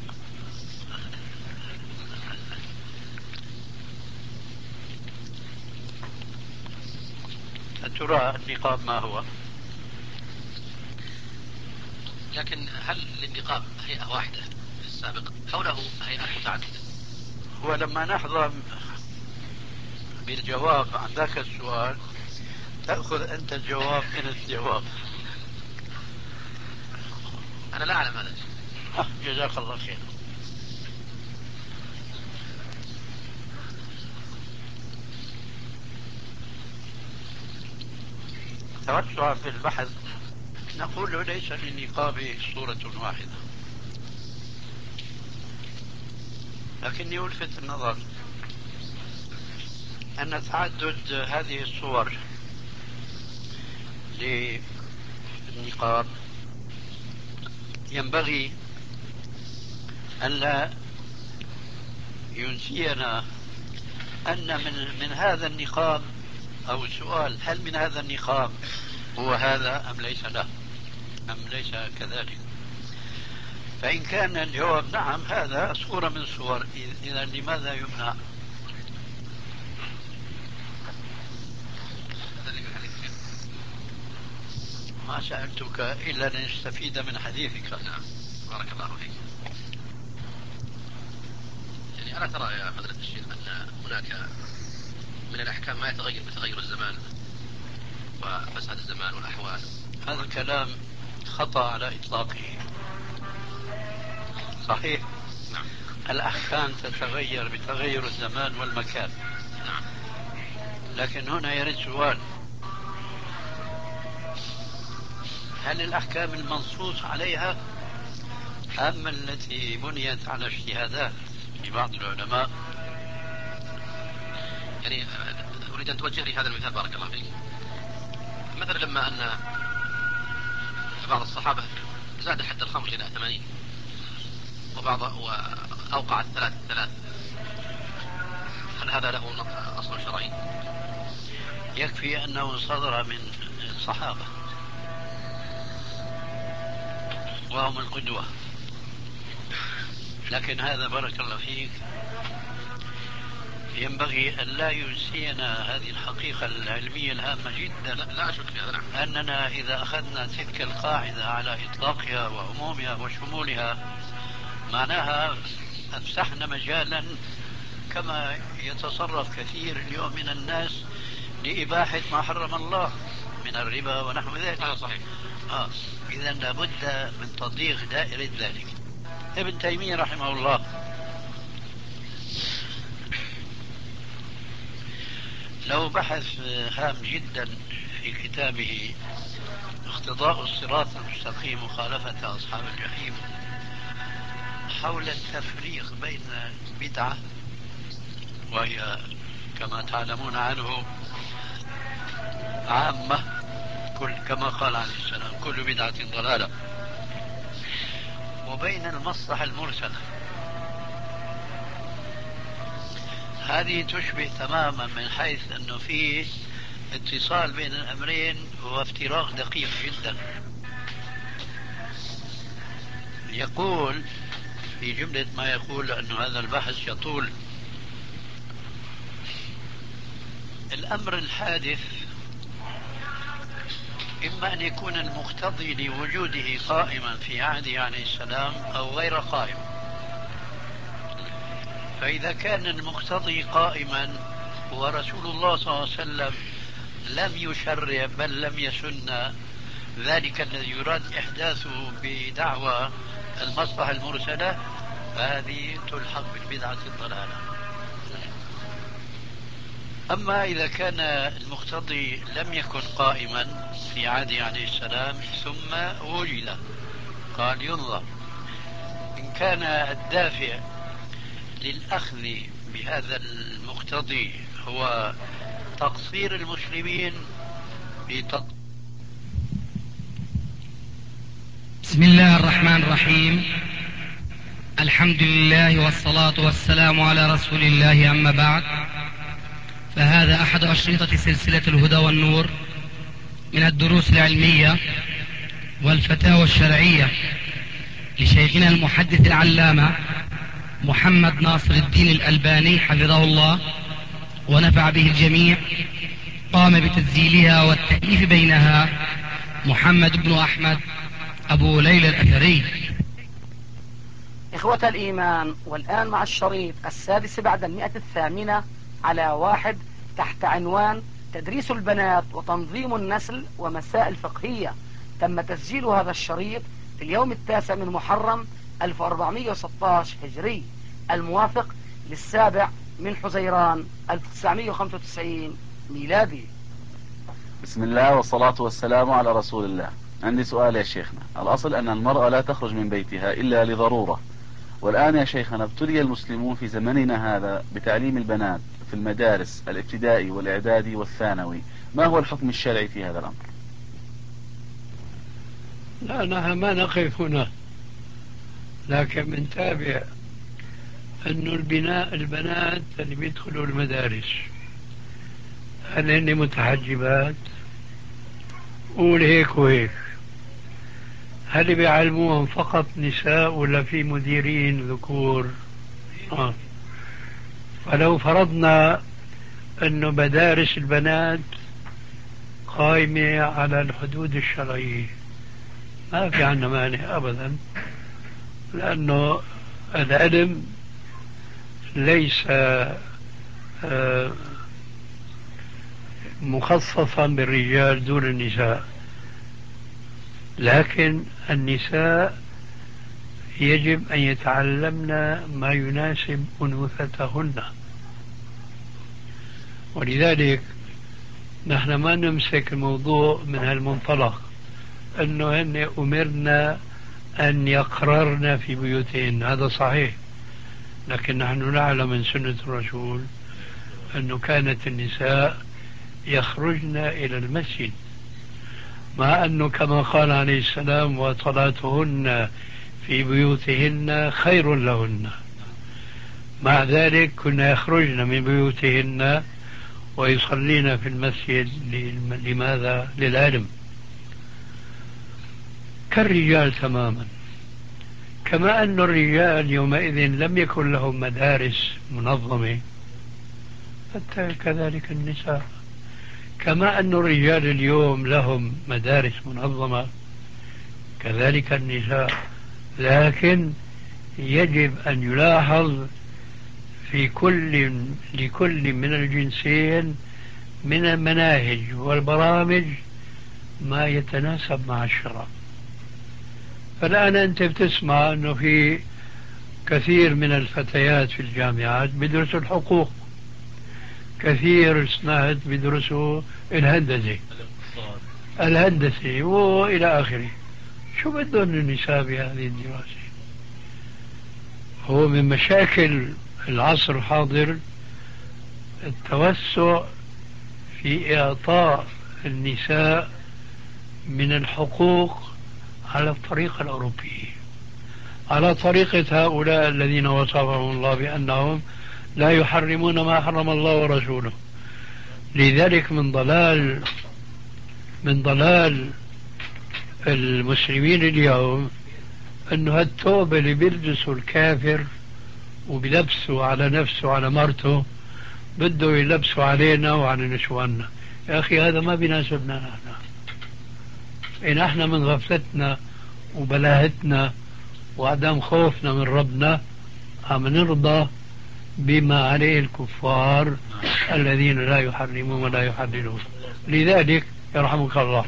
ترى النقاب ما هو؟ لكن هل للنقاب هيئة واحدة في السابق أو له هيئات متعددة؟ ولما نحظى بالجواب عن ذاك السؤال تأخذ أنت الجواب من الجواب. أنا لا أعلم هذا. جزاك الله خير. توسعا في البحث نقول ليس للنقاب صورة واحدة، لكني ألفت النظر أن تعدد هذه الصور للنقاب ينبغي أن لا ينسينا أن من هذا النقاب، أو السؤال هل من هذا النقاب هو هذا أم ليس له، أم ليس كذلك؟ فإن كان الجواب نعم هذا صورة من صور، إذا لماذا يمنع؟ ما سألتك إلا لنستفيد من حديثك. نعم، بارك الله فيك. يعني ألا ترى يا فضيلة الشيخ أن هناك من الأحكام ما يتغير بتغير الزمان وفساد الزمان والأحوال؟ هذا الكلام خطأ على إطلاقه. صحيح. نعم. الأحكام تتغير بتغير الزمان والمكان. نعم. لكن هنا يرد سؤال: هل الأحكام المنصوص عليها أم التي بنيت على اجتهادات لبعض العلماء؟ يعني أريد أن توجه لي هذا المثال بارك الله فيك. مثلا لما أن بعض الصحابة زاد حد الخمر إلى 80 وأوقع الثلاث، هل هذا له أصل شرعي؟ يكفي أنه صدر من الصحابة وهم القدوة، لكن هذا بارك الله فيك ينبغي أن لا ينسينا هذه الحقيقة العلمية الهامة جدا. لا أشك فيها، نعم. أننا إذا أخذنا تلك القاعدة على إطلاقها وعمومها وشمولها معناها أفتحنا مجالا كما يتصرف كثير اليوم من الناس لإباحة ما حرم الله من الربا ونحو ذلك. هذا صحيح. إذا لابد من تضييق دائرة ذلك. ابن تيمية رحمه الله لو بحث هام جدا في كتابه اقتضاء الصراط المستقيم مخالفة أصحاب الجحيم حول التفريق بين البدعة، وهي كما تعلمون عنه عامة، كما قال عليه السلام كل بدعة ضلالة، وبين المصلحة المرسلة. هذه تشبه تماما من حيث أنه فيه اتصال بين الأمرين وافتراق دقيق جدا. يقول في جملة ما يقول أن هذا البحث يطول: الأمر الحادث إما أن يكون المقتضي لوجوده قائما في عهده عليه السلام أو غير قائم. فإذا كان المقتضي قائما ورسول الله صلى الله عليه وسلم لم يشرع بل لم يسن ذلك الذي يراد إحداثه بدعوى المصلحة المرسلة، فهذه تلحق بالبدعة الضلالة. أما إذا كان المقتضي لم يكن قائما في عهده عليه السلام ثم وجد، قال ينظر إن كان الدافع للأخذ بهذا المقتضي هو تقصير المسلمين بسم الله الرحمن الرحيم. الحمد لله والصلاة والسلام على رسول الله، أما بعد، فهذا أحد أشرطة سلسلة الهدى والنور من الدروس العلمية والفتاوى الشرعية لشيخنا المحدث العلامة محمد ناصر الدين الألباني حفظه الله ونفع به الجميع. قام بتسجيلها والتأليف بينها محمد بن أحمد أبو ليلى الأثري. إخوة الإيمان، والآن مع الشريط السادس بعد 108 على 1 تحت عنوان تدريس البنات وتنظيم النسل ومسائل فقهية. تم تسجيل هذا الشريط في اليوم 9 من محرم 1416 هجري، الموافق للسابع من حزيران 1995 ميلادي. بسم الله والصلاة والسلام على رسول الله. عندي سؤال يا شيخنا. الأصل أن المرأة لا تخرج من بيتها إلا لضرورة، والآن يا شيخنا ابتلي المسلمون في زمننا هذا بتعليم البنات في المدارس الابتدائي والإعدادي والثانوي، ما هو الحكم الشرعي في هذا الأمر؟ لا، نحن ما نقف هنا، لكن بنتابع أنه البنات اللي بيدخلوا المدارس هل هن متحجبات؟ قول هيك وهيك. هل بيعلموهم فقط نساء ولا في مديرين ذكور؟ فلو فرضنا أنه مدارس البنات قائمة على الحدود الشرعية ما في عنا مانع أبدا، لأنه العلم ليس مخصصا بالرجال دون النساء، لكن النساء يجب أن يتعلمن ما يناسب أنوثتهن. ولذلك نحن ما نمسك الموضوع من هالمنطلق أنه هن أمرنا أن يقررن في بيوتهن، هذا صحيح، لكن نحن نعلم من سنة الرسول أنه كانت النساء يخرجن إلى المسجد، مع أنه كما قال عليه السلام وصلاتهن في بيوتهن خير لهن، مع ذلك كنا يخرجن من بيوتهن ويصلين في المسجد. لماذا؟ للعلم، كالرجال تماما. كما أن الرجال يومئذ لم يكن لهم مدارس منظمة، كذلك النساء. كما أن الرجال اليوم لهم مدارس منظمة، كذلك النساء. لكن يجب أن يلاحظ في لكل من الجنسين من المناهج والبرامج ما يتناسب مع الشرع. فالآن أنت بتسمع أنه في كثير من الفتيات في الجامعات بيدرسوا الحقوق، كثير سمعت بيدرسوا الهندسة وإلى آخره. شو بدهم النساء بهذه الدراسة؟ هو من مشاكل العصر الحاضر التوسع في إعطاء النساء من الحقوق على الطريقة الأوروبية، على طريقة هؤلاء الذين وصفهم الله بأنهم لا يحرمون ما حرم الله ورسوله. لذلك من ضلال المسلمين اليوم أنه هالثوب اللي بيلبسه الكافر وبيلبسه على نفسه على مرته بده يلبسه علينا وعلى نسواننا. يا أخي هذا ما بيناسبنا نحن. إن احنا من غفلتنا وبلاهتنا وعدم خوفنا من ربنا عم نرضى بما عليه الكفار الذين لا يحرمون ولا يحللون. لذلك يرحمك الله،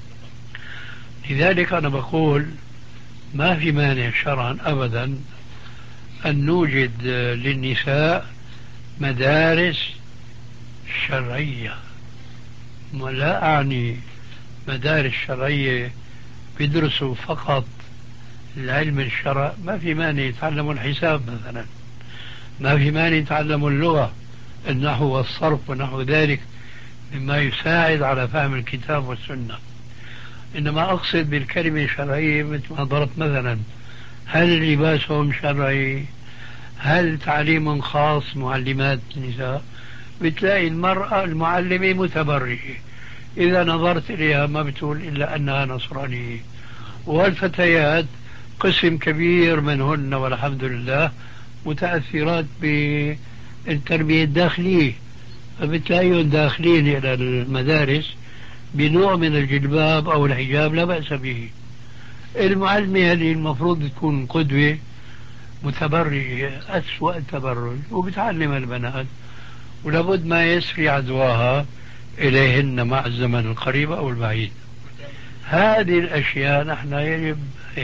لذلك أنا بقول ما في مانع شرعا أبدا أن نوجد للنساء مدارس شرعية. ولا أعني مدارس شرعية بيدرسوا فقط العلم الشرع، ما في مانع يتعلموا الحساب مثلا، ما في مانع يتعلموا اللغة، النحو والصرف ونحو ذلك مما يساعد على فهم الكتاب والسنة. إنما أقصد بالكلمة الشرعية مثل ما ضربت مثلا، هل لباسهم شرعي؟ هل تعليم خاص معلمات النساء؟ بتلاقي المرأة المعلمة متبرجة، إذا نظرت إليها ما بتقول إلا أنها نصرانية. والفتيات قسم كبير منهن والحمد لله متأثرات بالتربية الداخلية، فبتلاقيهم داخلين إلى المدارس بنوع من الجلباب أو الحجاب لا بأس به. المعلمة هذه المفروض تكون قدوة، متبرجة أسوأ التبرج وبتعلم البنات، ولابد ما يسري عدواها إليهن مع الزمن القريب أو البعيد. هذه الأشياء نحن يجب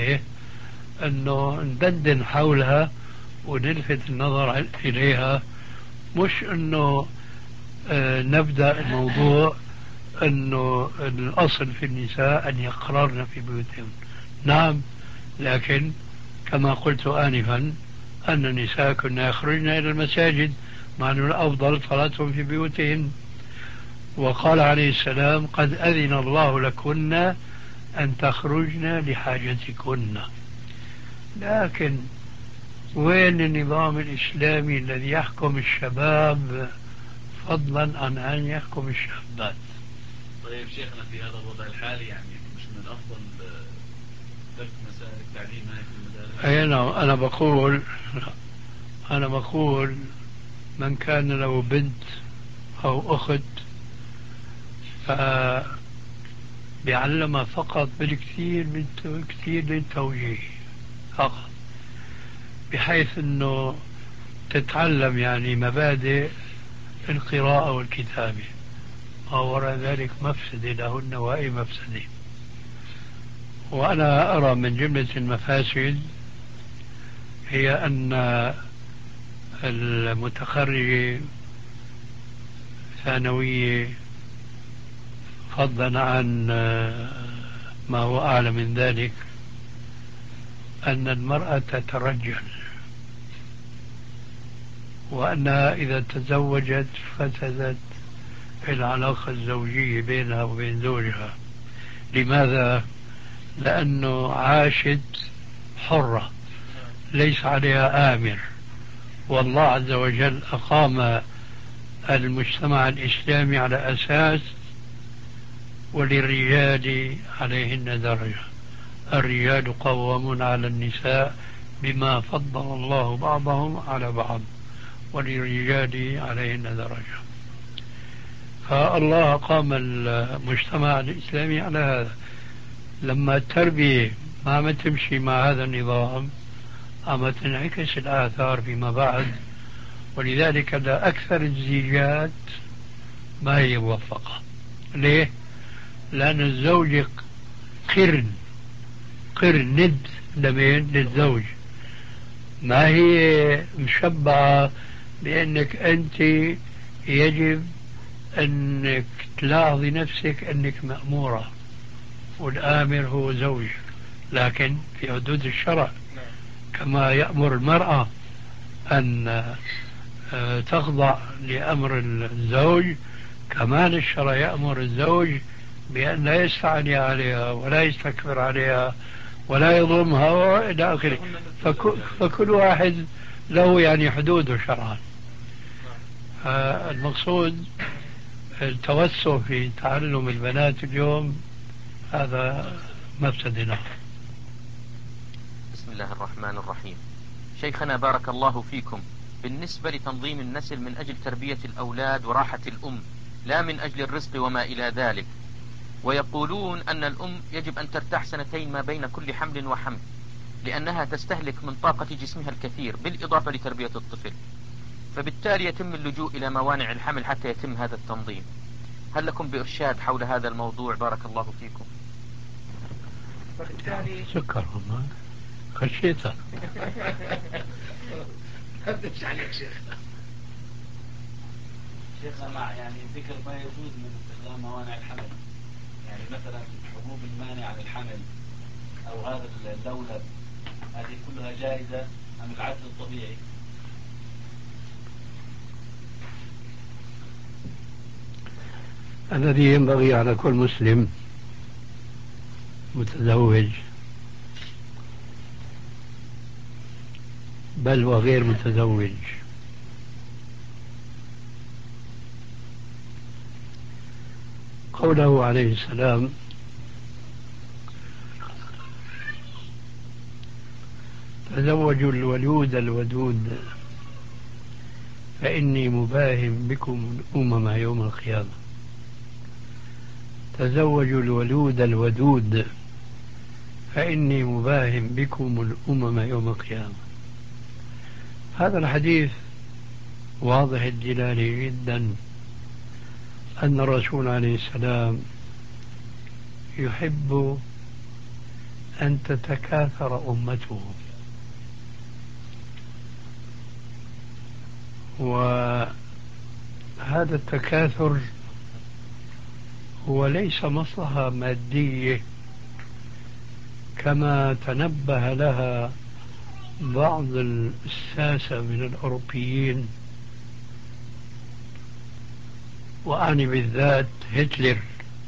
أنه ندندن حولها ونلفت النظر إليها، مش أنه نبدأ الموضوع أنه الأصل في النساء أن يقررن في بيوتهن. نعم، لكن كما قلت آنفا أن النساء كنا يخرجن إلى المساجد، مع أن الأفضل صلاتهم في بيوتهن. وقال عليه السلام قد أذن الله لكن أن تخرجن لحاجتكن. لكن وين النظام الإسلامي الذي يحكم الشباب فضلا عن أن يحكم الشابات؟ طيب شيخنا، في هذا الوضع الحالي يعني مش من الأفضل ترك مسائل التعليم في المدارس؟ أي نعم، أنا بقول من كان له بنت أو أخت فبيعلمها فقط بالكثير للتوجيه فقط، بحيث أنه تتعلم يعني مبادئ القراءة والكتابة، ما وراء ذلك مفسدة لهن وأي مفسدة. وأنا أرى من جملة المفاسد هي أن المتخرجة ثانوية فضلا عن ما هو أعلى من ذلك أن المرأة تترجل، وأنها إذا تزوجت فسدت العلاقة الزوجية بينها وبين زوجها، لماذا؟ لأنه عاشت حرة ليس عليها آمر، والله عز وجل أقام المجتمع الإسلامي على أساس وللرجال عليهن درجة، الرجال قوامون على النساء بما فضل الله بعضهم على بعض، وللرجال عليهن درجة. فالله قام المجتمع الإسلامي على هذا. لما التربية ما تمشي مع هذا النظام أما تنعكس الآثار فيما بعد، ولذلك أكثر الزيجات ما هي موفقة. ليه؟ لأن الزوج قرن ند لمين؟ للزوج. ما هي مشبعة بأنك أنت يجب أنك تلاحظي نفسك أنك مأمورة والآمر هو زوج، لكن في حدود الشرع، كما يأمر المرأة أن تخضع لأمر الزوج، كمان الشرع يأمر الزوج بأن لا يستعلي عليها ولا يستكبر عليها ولا يظلمها وإلى آخره. فكل واحد له يعني حدوده شرعا. المقصود التوسع في تعلم البنات اليوم هذا مفسدنا. بسم الله الرحمن الرحيم. شيخنا بارك الله فيكم، بالنسبة لتنظيم النسل من أجل تربية الأولاد وراحة الأم لا من أجل الرزق وما إلى ذلك، ويقولون أن الأم يجب أن ترتاح 2 ما بين كل حمل وحمل لأنها تستهلك من طاقة جسمها الكثير بالإضافة لتربية الطفل، فبالتالي يتم اللجوء إلى موانع الحمل حتى يتم هذا التنظيم. هل لكم بإرشاد حول هذا الموضوع؟ بارك الله فيكم. وبالتالي سكر والله خشيتها. شيخنا مع يعني ذكر ما يجوز من استخدام موانع الحمل، يعني مثلا حبوب المانع عن الحمل أو هذا اللولب، هذه كلها جائزة أم العسل الطبيعي؟ الذي ينبغي على كل مسلم متزوج بل وغير متزوج قوله عليه السلام: تزوجوا الولود الودود فإني مباهم بكم الأمم يوم القيامة. تزوجوا الولود الودود فإني مباهم بكم الأمم يوم القيامة. هذا الحديث واضح الدلالة جدا أن الرسول عليه السلام يحب أن تتكاثر أمته، وهذا التكاثر هو ليس مصلحة مادية كما تنبه لها بعض الساسة من الأوروبيين، وأعني بالذات هتلر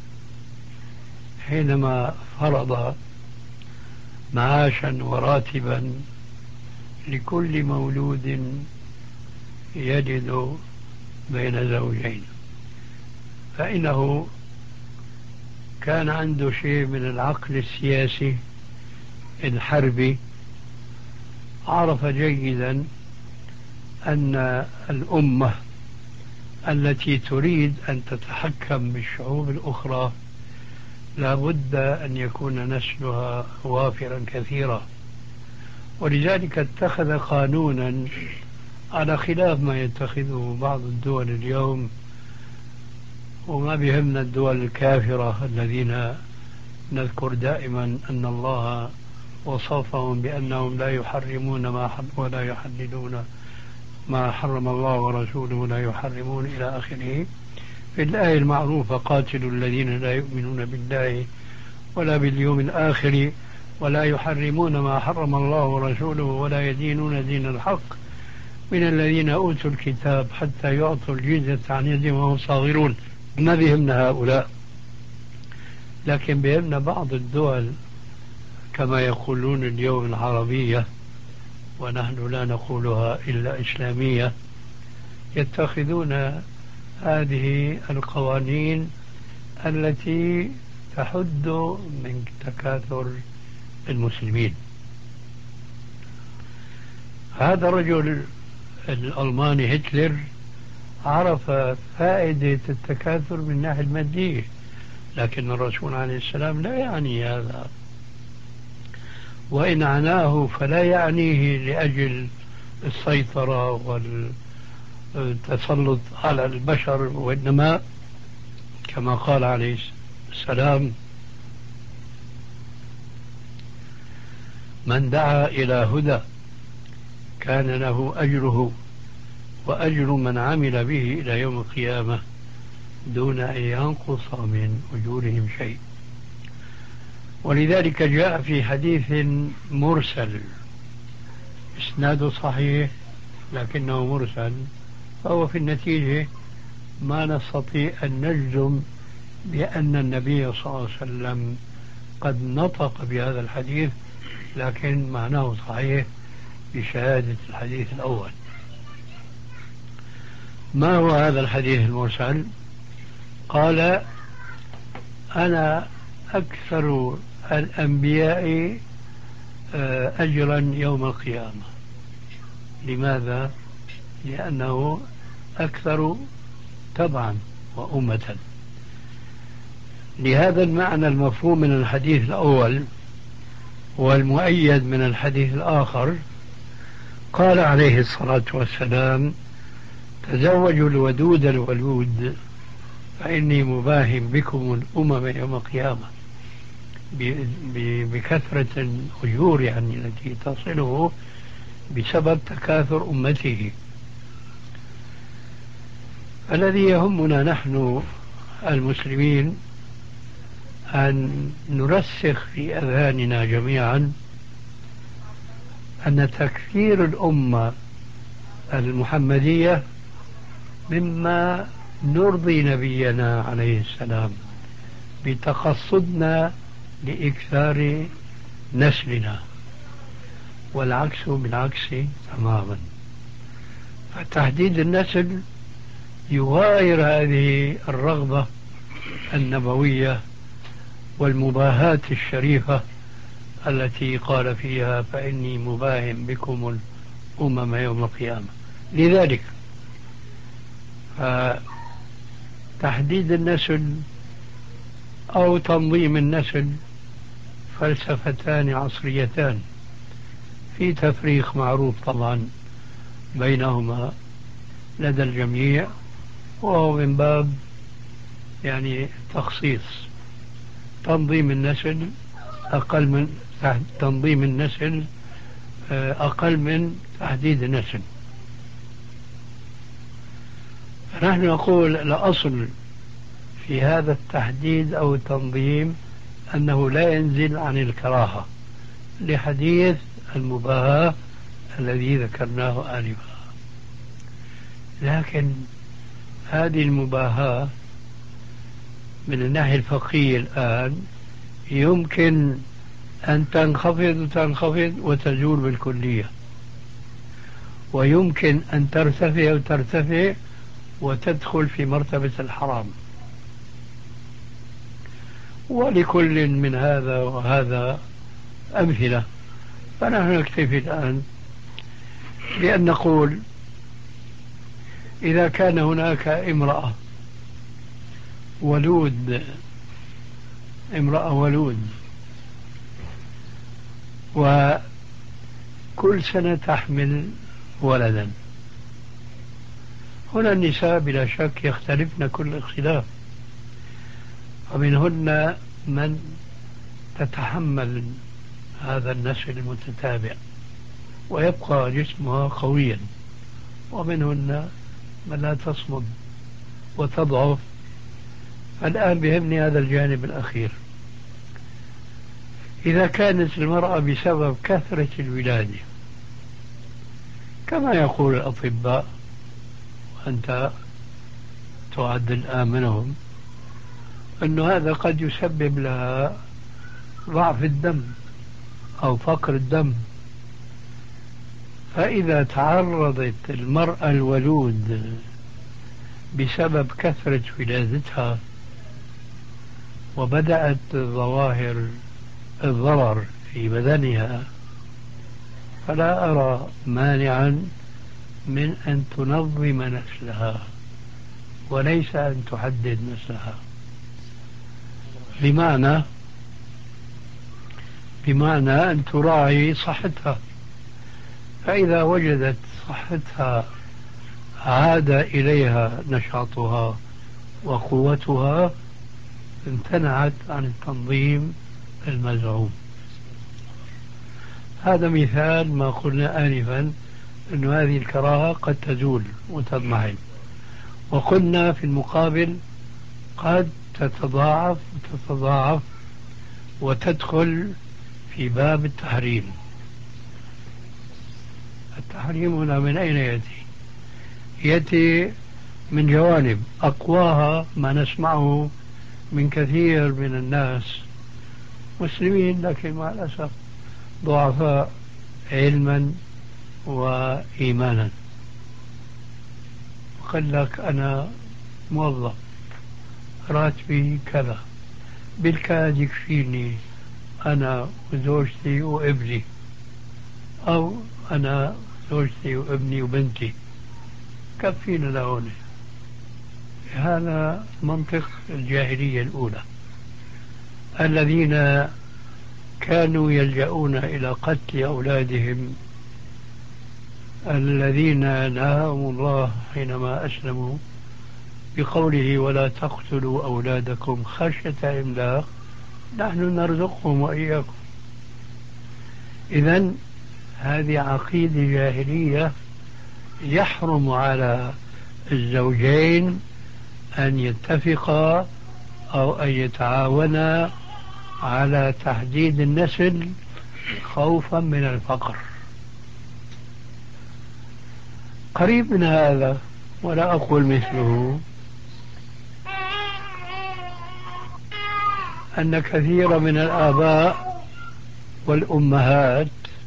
حينما فرض معاشا وراتبا لكل مولود يجد بين زوجين، فإنه كان عنده شيء من العقل السياسي الحربي، عرف جيدا أن الأمة التي تريد أن تتحكم بالشعوب الأخرى لا بد أن يكون نسلها وافرا كثيرا، ولذلك اتخذ قانونا على خلاف ما يتخذه بعض الدول اليوم، وما بهمنا الدول الكافرة الذين نذكر دائما أن الله وصفهم بأنهم لا يحرمون ما حرم ولا يحللون ما حرم الله ورسوله لا يحرمون إلى آخره. في الآية المعروفة: قاتلوا الذين لا يؤمنون بالله ولا باليوم الآخر ولا يحرمون ما حرم الله ورسوله ولا يدينون دين الحق من الذين أوتوا الكتاب حتى يعطوا الجزية عن يد وهم صاغرون. ما بهمنا هؤلاء، لكن بأن بعض الدول كما يقولون اليوم العربية، ونحن لا نقولها إلا إسلامية، يتخذون هذه القوانين التي تحد من تكاثر المسلمين. هذا الرجل الألماني هتلر عرف فائدة التكاثر من الناحية المادية، لكن الرسول عليه السلام لا يعني هذا، وإن عناه فلا يعنيه لأجل السيطرة والتسلط على البشر، وإنما كما قال عليه السلام: من دعا إلى هدى كان له أجره وأجر من عمل به إلى يوم القيامة دون أن ينقص من أجورهم شيء. ولذلك جاء في حديث مرسل إسناده صحيح لكنه مرسل، فهو في النتيجة ما نستطيع أن نجزم بأن النبي صلى الله عليه وسلم قد نطق بهذا الحديث، لكن معناه صحيح بشهادة الحديث الأول. ما هو هذا الحديث المرسل؟ قال: أنا أكثر الأنبياء أجرا يوم القيامة. لماذا؟ لأنه أكثر تبعا وأمة. لهذا المعنى المفهوم من الحديث الأول والمؤيد من الحديث الآخر قال عليه الصلاة والسلام: تزوجوا الودود الولود فإني مباهم بكم الأمم يوم القيامة، بكثرة الأجور يعني التي تصله بسبب تكاثر أمته. الذي يهمنا نحن المسلمين أن نرسخ في أذهاننا جميعا أن تكثير الأمة المحمدية مما نرضي نبينا عليه السلام بتقصدنا لإكثار نسلنا، والعكس بالعكس تماما. فتحديد النسل يغاير هذه الرغبة النبوية والمباهاة الشريفة التي قال فيها: فإني مباهم بكم الأمم يوم القيامة. لذلك تحديد النسل أو تنظيم النسل فلسفتان عصريتان في تفريق معروف طبعا بينهما لدى الجميع، وهو من باب يعني تخصيص. تنظيم النسل أقل من تنظيم النسل أقل من تحديد النسل. فنحن نقول الأصل في هذا التحديد أو التنظيم أنه لا ينزل عن الكراهة لحديث المباهاة الذي ذكرناه آنفا. لكن هذه المباهاة من الناحية الفقهية الآن يمكن أن تنخفض وتزول بالكلية، ويمكن أن ترتفع وتدخل في مرتبة الحرام. ولكل من هذا وهذا أمثلة. فنحن نكتفي الآن بأن نقول: إذا كان هناك امرأة ولود وكل سنة تحمل ولدا، هنا النساء بلا شك يختلفن كل اختلاف، ومنهن من تتحمل هذا النسل المتتابع ويبقى جسمها قويا، ومنهن من لا تصمد وتضعف. الآن بهمني هذا الجانب الأخير. إذا كانت المرأة بسبب كثرة الولادة كما يقول الأطباء، وأنت تعد الآن منهم، أنه هذا قد يسبب لها ضعف الدم أو فقر الدم. فإذا تعرضت المرأة الولود بسبب كثرة ولادتها وبدأت ظواهر الضرر في بدنها، فلا أرى مانعا من أن تنظم نسلها وليس أن تحدد نسلها. بمعنى أن تراعي صحتها، فإذا وجدت صحتها عاد إليها نشاطها وقوتها امتنعت عن التنظيم المزعوم. هذا مثال ما قلنا آنفا أن هذه الكراهة قد تزول وتضمحل، وقلنا في المقابل قد تتضاعف وتدخل في باب التحريم. التحريم هنا من أين يأتي؟ يأتي من جوانب أقواها ما نسمعه من كثير من الناس مسلمين لكن مع الأسف ضعفاء علما وإيمانا، وقال لك أنا موظف راتبي كذا بالكاد يكفيني أنا وزوجتي وابني، أو أنا زوجتي وابني وبنتي كفينا لهون. هذا منطق الجاهلية الأولى الذين كانوا يلجؤون إلى قتل أولادهم الذين نهاهم الله حينما أسلموا بقوله ولا تقتلوا أولادكم خشية إملاق نحن نرزقهم وإياكم. إذن هذه عقيدة جاهلية يحرم على الزوجين أن يتفقا أو أن يتعاونا على تحديد النسل خوفا من الفقر. قريب من هذا ولا أقول مثله أن كثير من الآباء والأمهات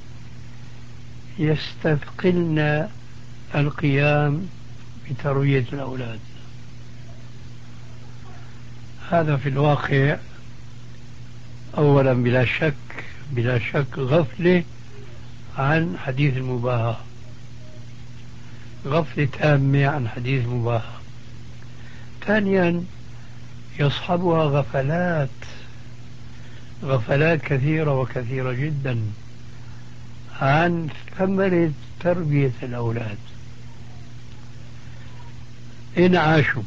يستثقلن القيام بتربية الأولاد. هذا في الواقع أولا بلا شك غفلة عن حديث المباهاة، غفلة تامة عن حديث المباهاة. ثانيا يصحبها غفلات كثيرة وكثيرة جدا عن ثمرة تربية الأولاد إن عاشوا،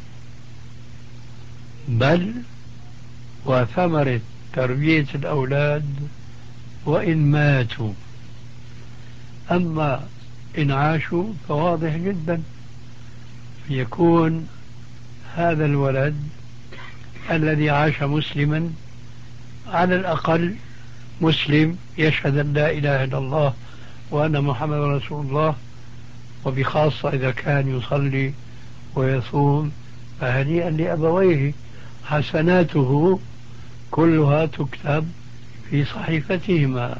بل وثمرة تربية الأولاد وإن ماتوا. أما إن عاشوا فواضح جدا يكون هذا الولد الذي عاش مسلما على الأقل مسلم يشهد أن لا إله إلا الله وأن محمد رسول الله، وبخاصة إذا كان يصلي ويصوم فهنيئا لأبويه، حسناته كلها تكتب في صحيفتهما،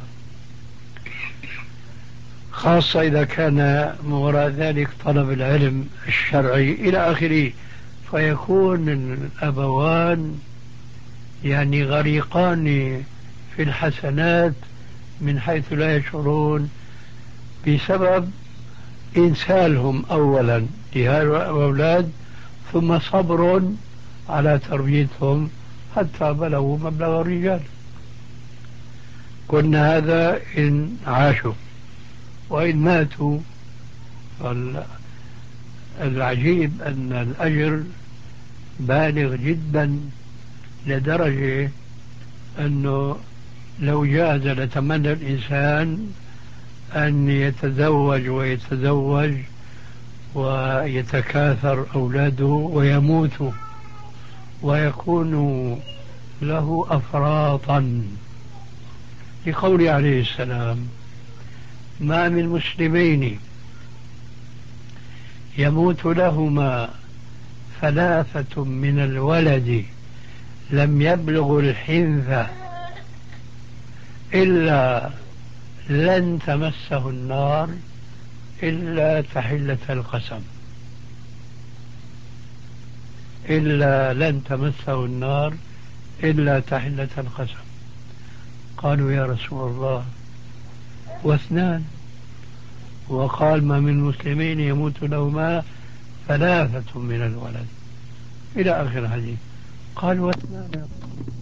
خاصة إذا كان من وراء ذلك طلب العلم الشرعي إلى آخره، فيكون الأبوان يعني غريقان في الحسنات من حيث لا يشعرون بسبب إنسالهم أولا لهؤلاء الأولاد ثم صبر على تربيتهم حتى بلغوا مبلغ الرجال. قلنا هذا إن عاشوا، وإن ماتوا العجيب أن الأجر بالغ جدا لدرجة أنه لو جاز لتمنى الإنسان أن يتزوج ويتكاثر أولاده ويموتوا ويكون له أفراطا، لقول عليه السلام ما من مسلمين يموت لهما ثلاثة من الولد لم يبلغ الحنث إلا لن تمسه النار إلا تحلة القسم، إلا لن تمسه النار إلا تحلة القسم. قالوا يا رسول الله واثنان؟ وقال ما من مسلمين يموت لهما ثلاثة من الولد إلى آخر الحديث. قال واثنان؟